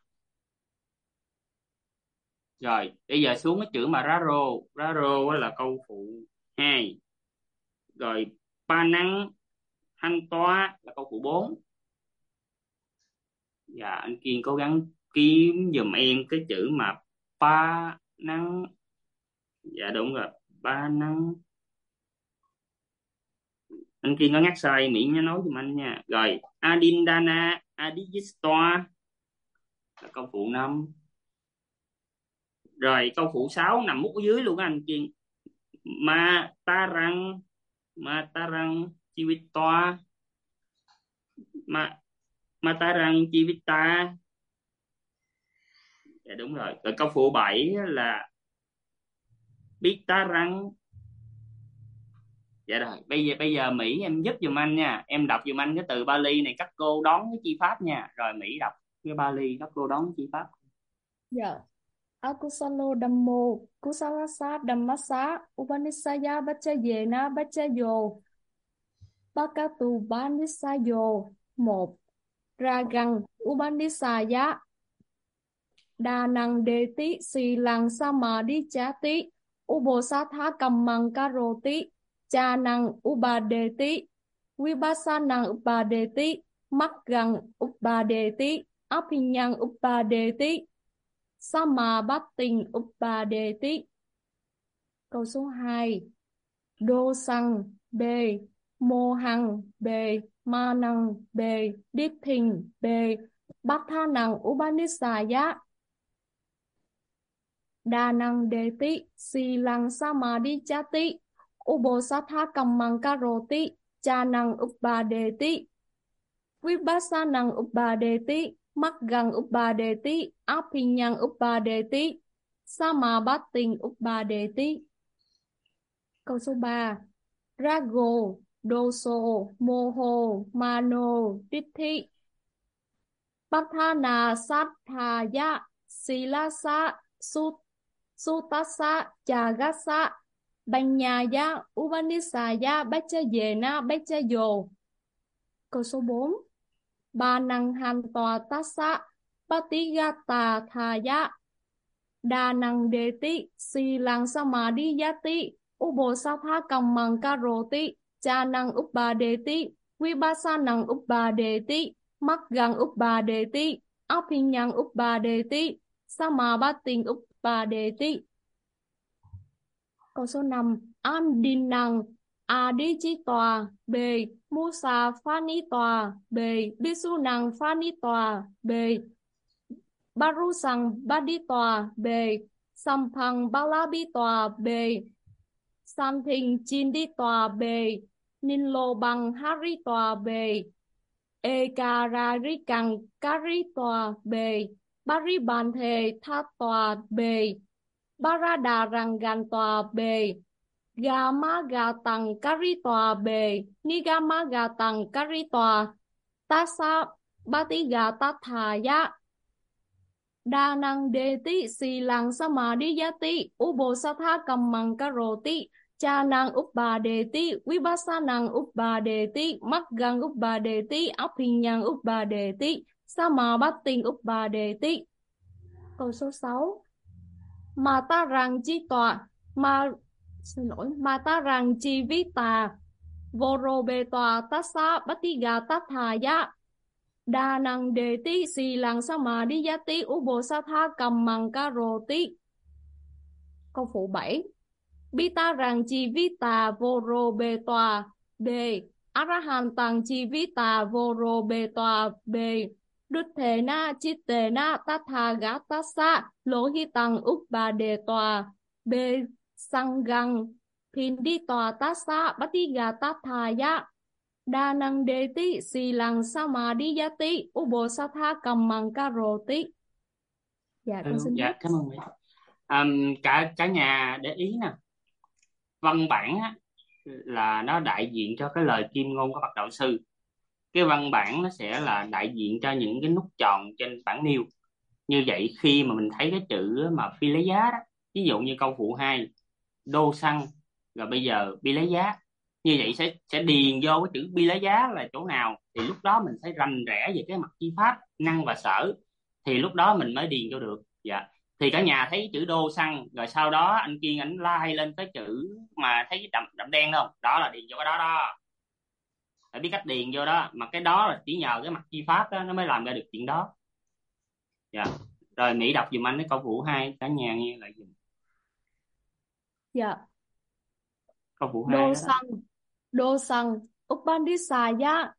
Rồi bây giờ xuống cái chữ mà raro là câu phụ 2. Rồi pa năng hanh toa là câu phụ 4. Dạ, anh Kiên cố gắng kiếm giùm em cái chữ mà pa năng. Dạ đúng rồi, pa năng. Anh Kiên có ngắt sai miệng nhớ nói giùm anh nha. Rồi adindana adiyistoa là câu phụ 5. Rồi câu phụ 6 nằm mút ở dưới luôn á anh Kiên. Ma tarang chivitoa ma tarang chivita. Dạ đúng rồi. Rồi câu phụ 7 là biết tarang. Dạ rồi, bây giờ Mỹ em giúp giùm anh nha, em đọc giùm anh cái từ Bali này, các cô đón cái chi pháp nha. Rồi Mỹ đọc cái Bali, các cô đón chi pháp. Dạ. Akusalo Dhammo Kusalasa Dhammasa Upanisaya Bachayena Bachayo Bhakatu Banisayo. 1. Ra rằng Upanisaya đa năng đề tí Silang Samadhi Chati Ubosatha Kammang Karoti Chanang Upadeti Vipassanang Upadeti Maggang Upadeti Aphinyang Upadeti Samapattin Upadeti. Câu số 2. Đô Sang B, Mô Hằng B, Ma Năng B, Điếp Thình B, Bát Tha Năng Upanisaya Đa Năng Đề Tí Silang Samadhi Chati Ubosatha Kammang Karoti Chanang Upadeti Vipassanang Upadeti Maggang Upadeti Aphinyang Upadeti Samapattin Upadeti. Câu số 3. Rago, Doso, Moho, Mano, Dithi Patthana Sattaya Silasa Sutasa Chagasa Banyaya Upanisaya Bachayena Bachayo. Câu số 4. Ba năng hành tòa tassa Patigata Thaya Đa năng đề tí Silang Samadhiyati Ubosatha Kammang Karoti Chanang Upadeti Vipassanang Upadeti Maggang Upadeti Aphinyang Upadeti Samapattin Upadeti. Câu số 5. Amdinang Adijitòa B. Musa Phanitòa B. Bhikkshunang Phanitòa B. Barusang Baditòa B. Samphang Balabitòa B. San thình chin đi tòa bề, Nin lô bằng hari tòa bề, E cà ra ri cằng cà ri tòa bề, Bari bàn thề tha tòa bề, Barada rằng gan tòa bề, Gama gà tăng cà ri tòa bề, Ni gama gà tăng cà ri tòa, Tasa bati gà ta thà ya, Đa năng đề ti si lang samadhiyati ubosatha kammang karoti cha năng uppadeti vipassana uppadeti maggang uppadeti abhinyang uppadeti samabatti uppadeti. Câu số 6. Mà ta rằng chi tọa mà ta rằng chi vi tà voro bê tọa tassa batiga tathaya đa năng đề ti si lang samadhiyati ubosatha kammang karoti. Câu phụ 7. Bita rằng chi vi tà voro bê tòa bê arahan tăng chi vi tà voro bê tòa bê đứt thế na chít tề na tatha gatassa lỗ hi tăng úc bà đề tòa bê sang găng phin đi tòa tassa bati gà tatha ya đa năng đề ti si lang samadhiyati ubosatha kammang karoti. Dạ con xin Dạ, hết. cảm ơn Mỹ. Cả nhà để ý nè, văn bản á, là nó đại diện cho cái lời kim ngôn của bậc đạo sư. Cái văn bản nó sẽ là đại diện cho những cái nút tròn trên bản nêu. Như vậy khi mà mình thấy cái chữ mà phi lấy giá đó, ví dụ như câu phụ 2 đô xăng, rồi bây giờ bi lấy giá, như vậy sẽ điền vô cái chữ bi lấy giá là chỗ nào, thì lúc đó mình phải rành rẽ về cái mặt chi pháp, năng và sở, thì lúc đó mình mới điền vô được. Dạ, thì cả nhà thấy chữ đô xăng, rồi sau đó anh Kiên ảnh like lên cái chữ mà thấy đậm đen không, đó là điền vô cái đó đó. Phải biết cách điền vô đó, mà cái đó là chỉ nhờ cái mặt chi pháp đó nó mới làm ra được chuyện đó. Dạ, rồi Mỹ đọc giùm anh cái câu phụ 2, cả nhà nghe lại giùm. Dạ. Câu phụ 2 đó. Đô xăng Upandisaya.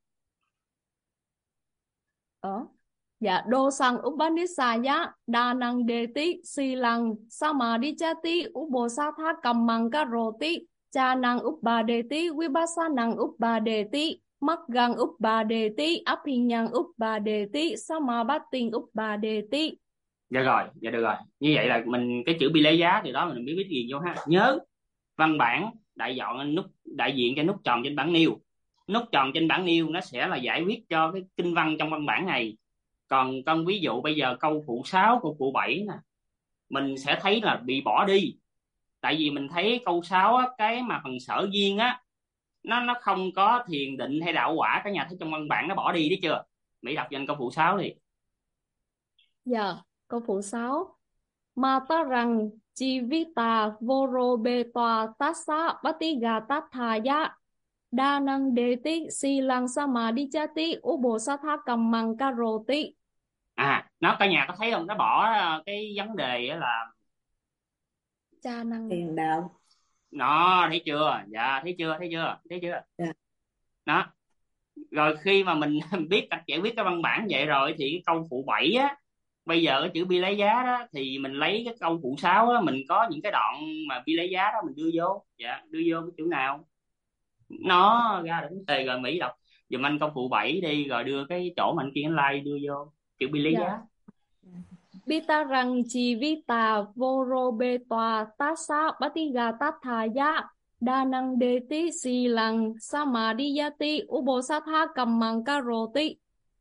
Dạ, đô xăng Upandisaya đa năng đề tí si lăng samadhiyati ubosatha kammang karoti cha năng uppadeti vipassana uppadeti maggang uppadeti abhinyang uppadeti samabatti uppadeti. Dạ rồi, dạ được rồi. Như vậy là mình cái chữ bi lấy giá thì đó mình biết điền vô ha. Nhớ văn bản đại diện cho nút tròn trên bản nêu. Nút tròn trên bản nêu nó sẽ là giải quyết cho cái kinh văn trong văn bản này. Còn con ví dụ bây giờ câu phụ 6, câu phụ 7 nè, mình sẽ thấy là bị bỏ đi. Tại vì mình thấy câu 6 á, cái mà phần sở duyên á, nó không có thiền định hay đạo quả, cả nhà thấy trong văn bản nó bỏ đi đấy chưa? Mỹ đọc cho anh câu phụ 6 đi. Dạ, câu phụ 6. Mà ta rằng chi vi tà voro bê tòa tassa batiga tathaya đa năng đề tí si lang samadhiyati ubosatha kammang karoti. Nó cả nhà có thấy không? Nó bỏ cái vấn đề là cha năng Thiền đạo. nó, thấy chưa? Dạ, thấy chưa? Dạ. Đó. Rồi khi mà mình biết cách giải quyết cái văn bản vậy rồi thì cái câu phụ 7 á, bây giờ cái chữ bi lấy giá đó thì mình lấy cái câu phụ 6 á, mình có những cái đoạn mà bi lấy giá đó mình đưa vô. Dạ, đưa vô cái chữ nào nó ra được vấn đề. Rồi Mỹ đọc dùm anh câu phụ 7 đi, rồi đưa cái chỗ mà anh Kiên like đưa vô chữ bi lấy giá. Bita rằng chi vi tà voro bê tòa tassa batiga tathaya đa năng đề tí si lăng samadhiyati ubosatha kammang karoti.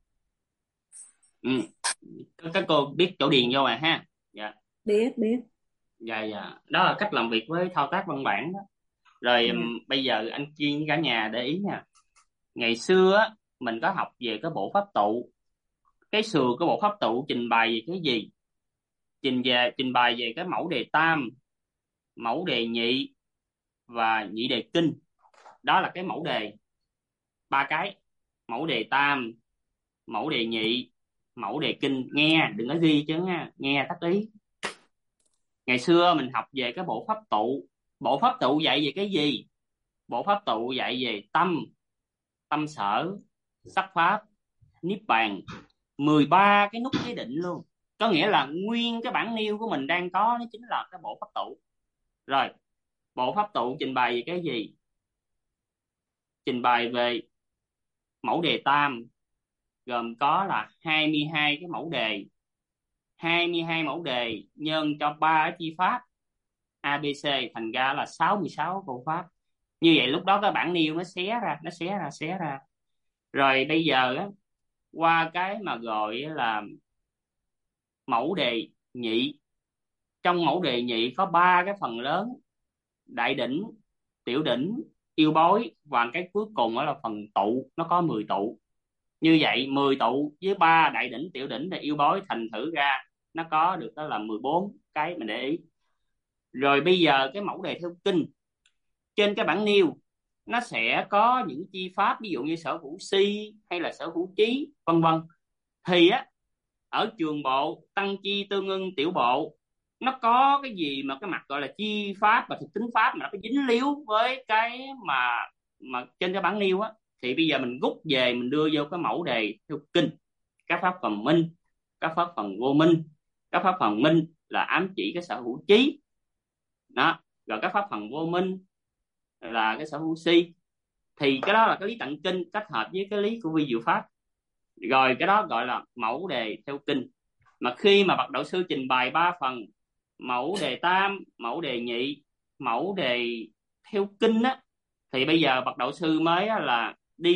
Các cô biết chỗ điền vô rồi ha. Dạ. Biết. Dạ. Đó là cách làm việc với thao tác văn bản đó. Rồi bây giờ anh Kiên cả nhà để ý nha. Ngày xưa á, mình có học về cái bộ pháp tụ. Cái sườn của bộ pháp tụ trình bày về cái gì? Trình bày về cái mẫu đề tam, mẫu đề nhị và nhị đề kinh. Đó là cái mẫu đề, 3 cái: mẫu đề tam, mẫu đề nhị, mẫu đề kinh. Nghe, đừng có ghi chứ nha, nghe tắt ý. Ngày xưa mình học về cái bộ pháp tụ. Bộ pháp tụ dạy về cái gì? Bộ pháp tụ dạy về tâm sở, sắc pháp, niết bàn. 13 cái nút chế định luôn. Có nghĩa là nguyên cái bản nêu của mình đang có nó chính là cái bộ pháp tụ. Rồi bộ pháp tụ trình bày về cái gì? Trình bày về mẫu đề tam, gồm có là 22 cái mẫu đề, 22 mẫu đề nhân cho 3 cái chi pháp ABC, thành ra là 66 bộ pháp. Như vậy lúc đó cái bảng nêu nó xé ra. Rồi bây giờ á, qua cái mà gọi là mẫu đề nhị. Trong mẫu đề nhị có 3 cái phần lớn: đại đỉnh, tiểu đỉnh, yêu bối, và cái cuối cùng đó là phần tụ, nó có 10 tụ. Như vậy 10 tụ với 3 đại đỉnh, tiểu đỉnh và yêu bối, thành thử ra nó có được đó là 14 cái mình để ý. Rồi bây giờ cái mẫu đề theo kinh, trên cái bảng nêu nó sẽ có những chi pháp, ví dụ như sở hữu si hay là sở hữu trí, vân vân. Thì á, ở trường bộ tăng chi tương ưng tiểu bộ, nó có cái gì mà cái mặt gọi là chi pháp và thực tính pháp mà nó có dính líu với cái mà trên cái bảng nêu á, thì bây giờ mình rút về mình đưa vô cái mẫu đề theo kinh. Các pháp phần minh, các pháp phần vô minh. Các pháp phần minh là ám chỉ cái sở hữu trí đó, rồi các pháp phần vô minh là cái sở hữu si. Thì cái đó là cái lý tạng kinh kết hợp với cái lý của vi diệu pháp, rồi cái đó gọi là mẫu đề theo kinh. Mà khi mà bậc đạo sư trình bày 3 phần, mẫu đề tam, mẫu đề nhị, mẫu đề theo kinh á, thì bây giờ bậc đạo sư mới là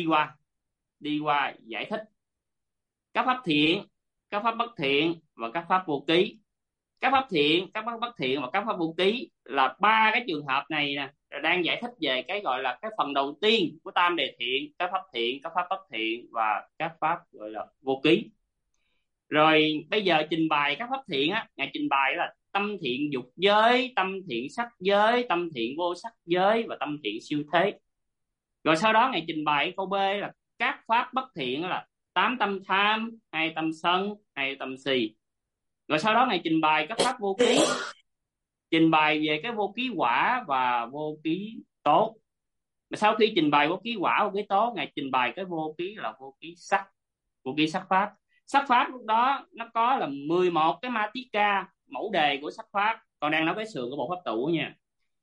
đi qua giải thích các pháp thiện, các pháp bất thiện và các pháp vô ký. Các pháp thiện, các pháp bất thiện và các pháp vô ký là 3 cái trường hợp này nè, đang giải thích về cái gọi là cái phần đầu tiên của tam đề thiện: các pháp thiện, các pháp bất thiện và các pháp gọi là vô ký. Rồi bây giờ trình bày các pháp thiện á, ngài trình bày là tâm thiện dục giới, tâm thiện sắc giới, tâm thiện vô sắc giới và tâm thiện siêu thế. Rồi sau đó ngài trình bày câu B là các pháp bất thiện là 8 tâm tham, 2 tâm sân, 2 tâm si. Rồi sau đó ngài trình bày các pháp vô ký, trình bày về cái vô ký quả và vô ký tốt. Mà sau khi trình bày vô ký quả, vô ký tốt, ngài trình bày cái vô ký là vô ký sắc, vô ký sắc pháp. Sắc pháp lúc đó nó có là 11 cái matika, mẫu đề của sắc pháp. Còn đang nói cái sườn của bộ pháp tụ nha.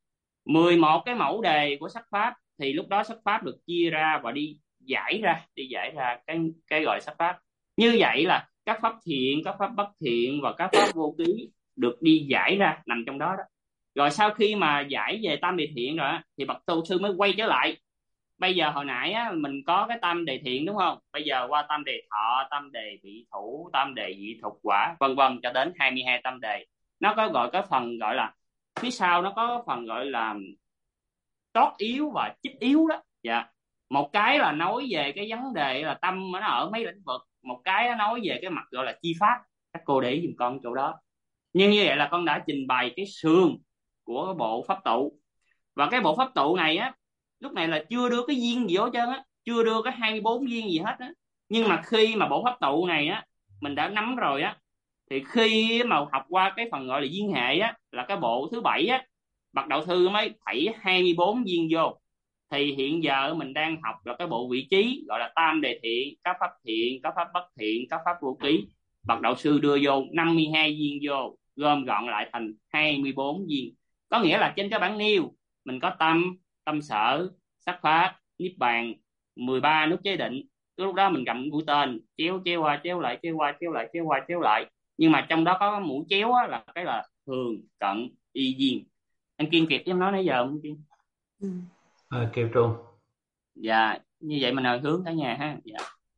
11 cái mẫu đề của sắc pháp, thì lúc đó sắc pháp được chia ra và đi giải ra cái gọi sắc pháp. Như vậy là các pháp thiện, các pháp bất thiện và các pháp vô ký được đi giải ra nằm trong đó đó. Rồi sau khi mà giải về tam đề thiện rồi á, thì bậc tu sư mới quay trở lại. Bây giờ hồi nãy á, mình có cái tam đề thiện đúng không? Bây giờ qua tam đề thọ, tam đề vị thủ, tam đề dị thục quả, vân vân cho đến 22 tam đề. Nó có gọi cái phần gọi là phía sau, nó có phần gọi là tốt yếu và chích yếu đó. Dạ. Một cái là nói về cái vấn đề là tâm nó ở mấy lĩnh vực, một cái nó nói về cái mặt gọi là chi pháp. Các cô để ý giùm con chỗ đó. Nhưng như vậy là con đã trình bày cái sườn của cái bộ pháp tụ. Và cái bộ pháp tụ này á, lúc này là chưa đưa cái duyên gì hết trơn á, chưa đưa cái 24 duyên gì hết á. Nhưng mà khi mà bộ pháp tụ này á mình đã nắm rồi á, thì khi mà học qua cái phần gọi là duyên hệ á, là cái bộ thứ 7 á, bậc đạo sư mới thảy 24 duyên vô. Thì hiện giờ mình đang học là cái bộ vị trí gọi là tam đề thiện, các pháp thiện, các pháp bất thiện, các pháp vô ký. Bậc đạo sư đưa vô 52 duyên vô, gom gọn lại thành 24 duyên. Có nghĩa là trên cái bảng nêu mình có tâm, tâm sở, sắc pháp, niết bàn, 13 nút chế định. Lúc đó mình cầm mũi tên chéo qua chéo lại, chéo qua chéo lại, chéo qua chéo lại. Nhưng mà trong đó có cái mũi chéo á, là cái là thường cận y duyên. Anh Kiên kịp em nói nãy giờ không Kiên? Kêu Trung. Dạ, như vậy mình hồi hướng cả nhà ha. Dạ.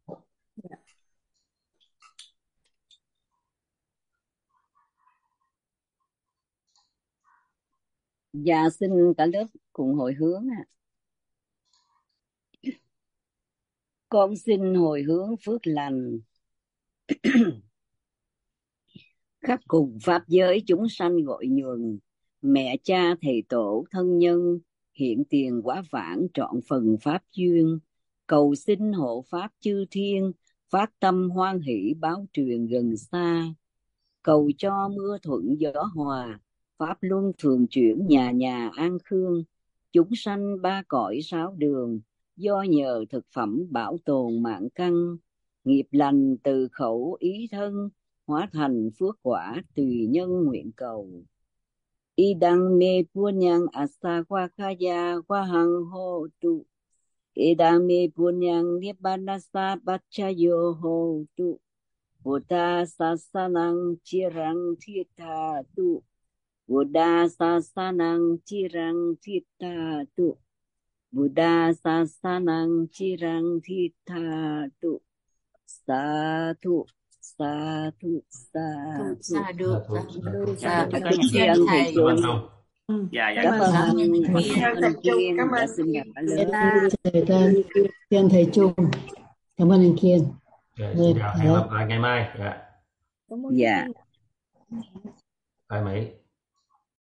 Dạ, xin cả lớp cùng hồi hướng ạ. Con xin hồi hướng phước lành khắp cùng pháp giới chúng sanh gọi nhường, mẹ cha thầy tổ thân nhân hiện tiền quá vãng trọn phần pháp duyên, cầu xin hộ pháp chư thiên phát tâm hoan hỷ báo truyền gần xa, cầu cho mưa thuận gió hòa, pháp luân thường chuyển nhà nhà an khương, chúng sanh ba cõi sáu đường do nhờ thực phẩm bảo tồn mạng căn, nghiệp lành từ khẩu ý thân hóa thành phước quả tùy nhân nguyện cầu. Idang me punyang asawakaya wahang hotu. Idang me punyang nibbanasa bacayo hotu. Buddha sasanang cirang thitatu. Buddha sasanang cirang thitatu. Buddha sasanang cirang thitatu. Sa thu, sa thu, sa-thu. Sa được. Dạ, Cảm chúc cả ơn nhà thầy. Cảm ơn thầy Trung. Trung. Dạ, dạ, Cảm ơn Cảm ơn anh Kiên. Thầy Trung, Kiên cảm đã ơn xin Kiên. trả lời. Cảm ơn thầy Trung. Cảm ơn anh Kiên. Rồi, Rồi, xin chào, hẹn gặp lại ngày mai. Dạ, Cảm ơn Dạ. Kiên. bye Mỹ.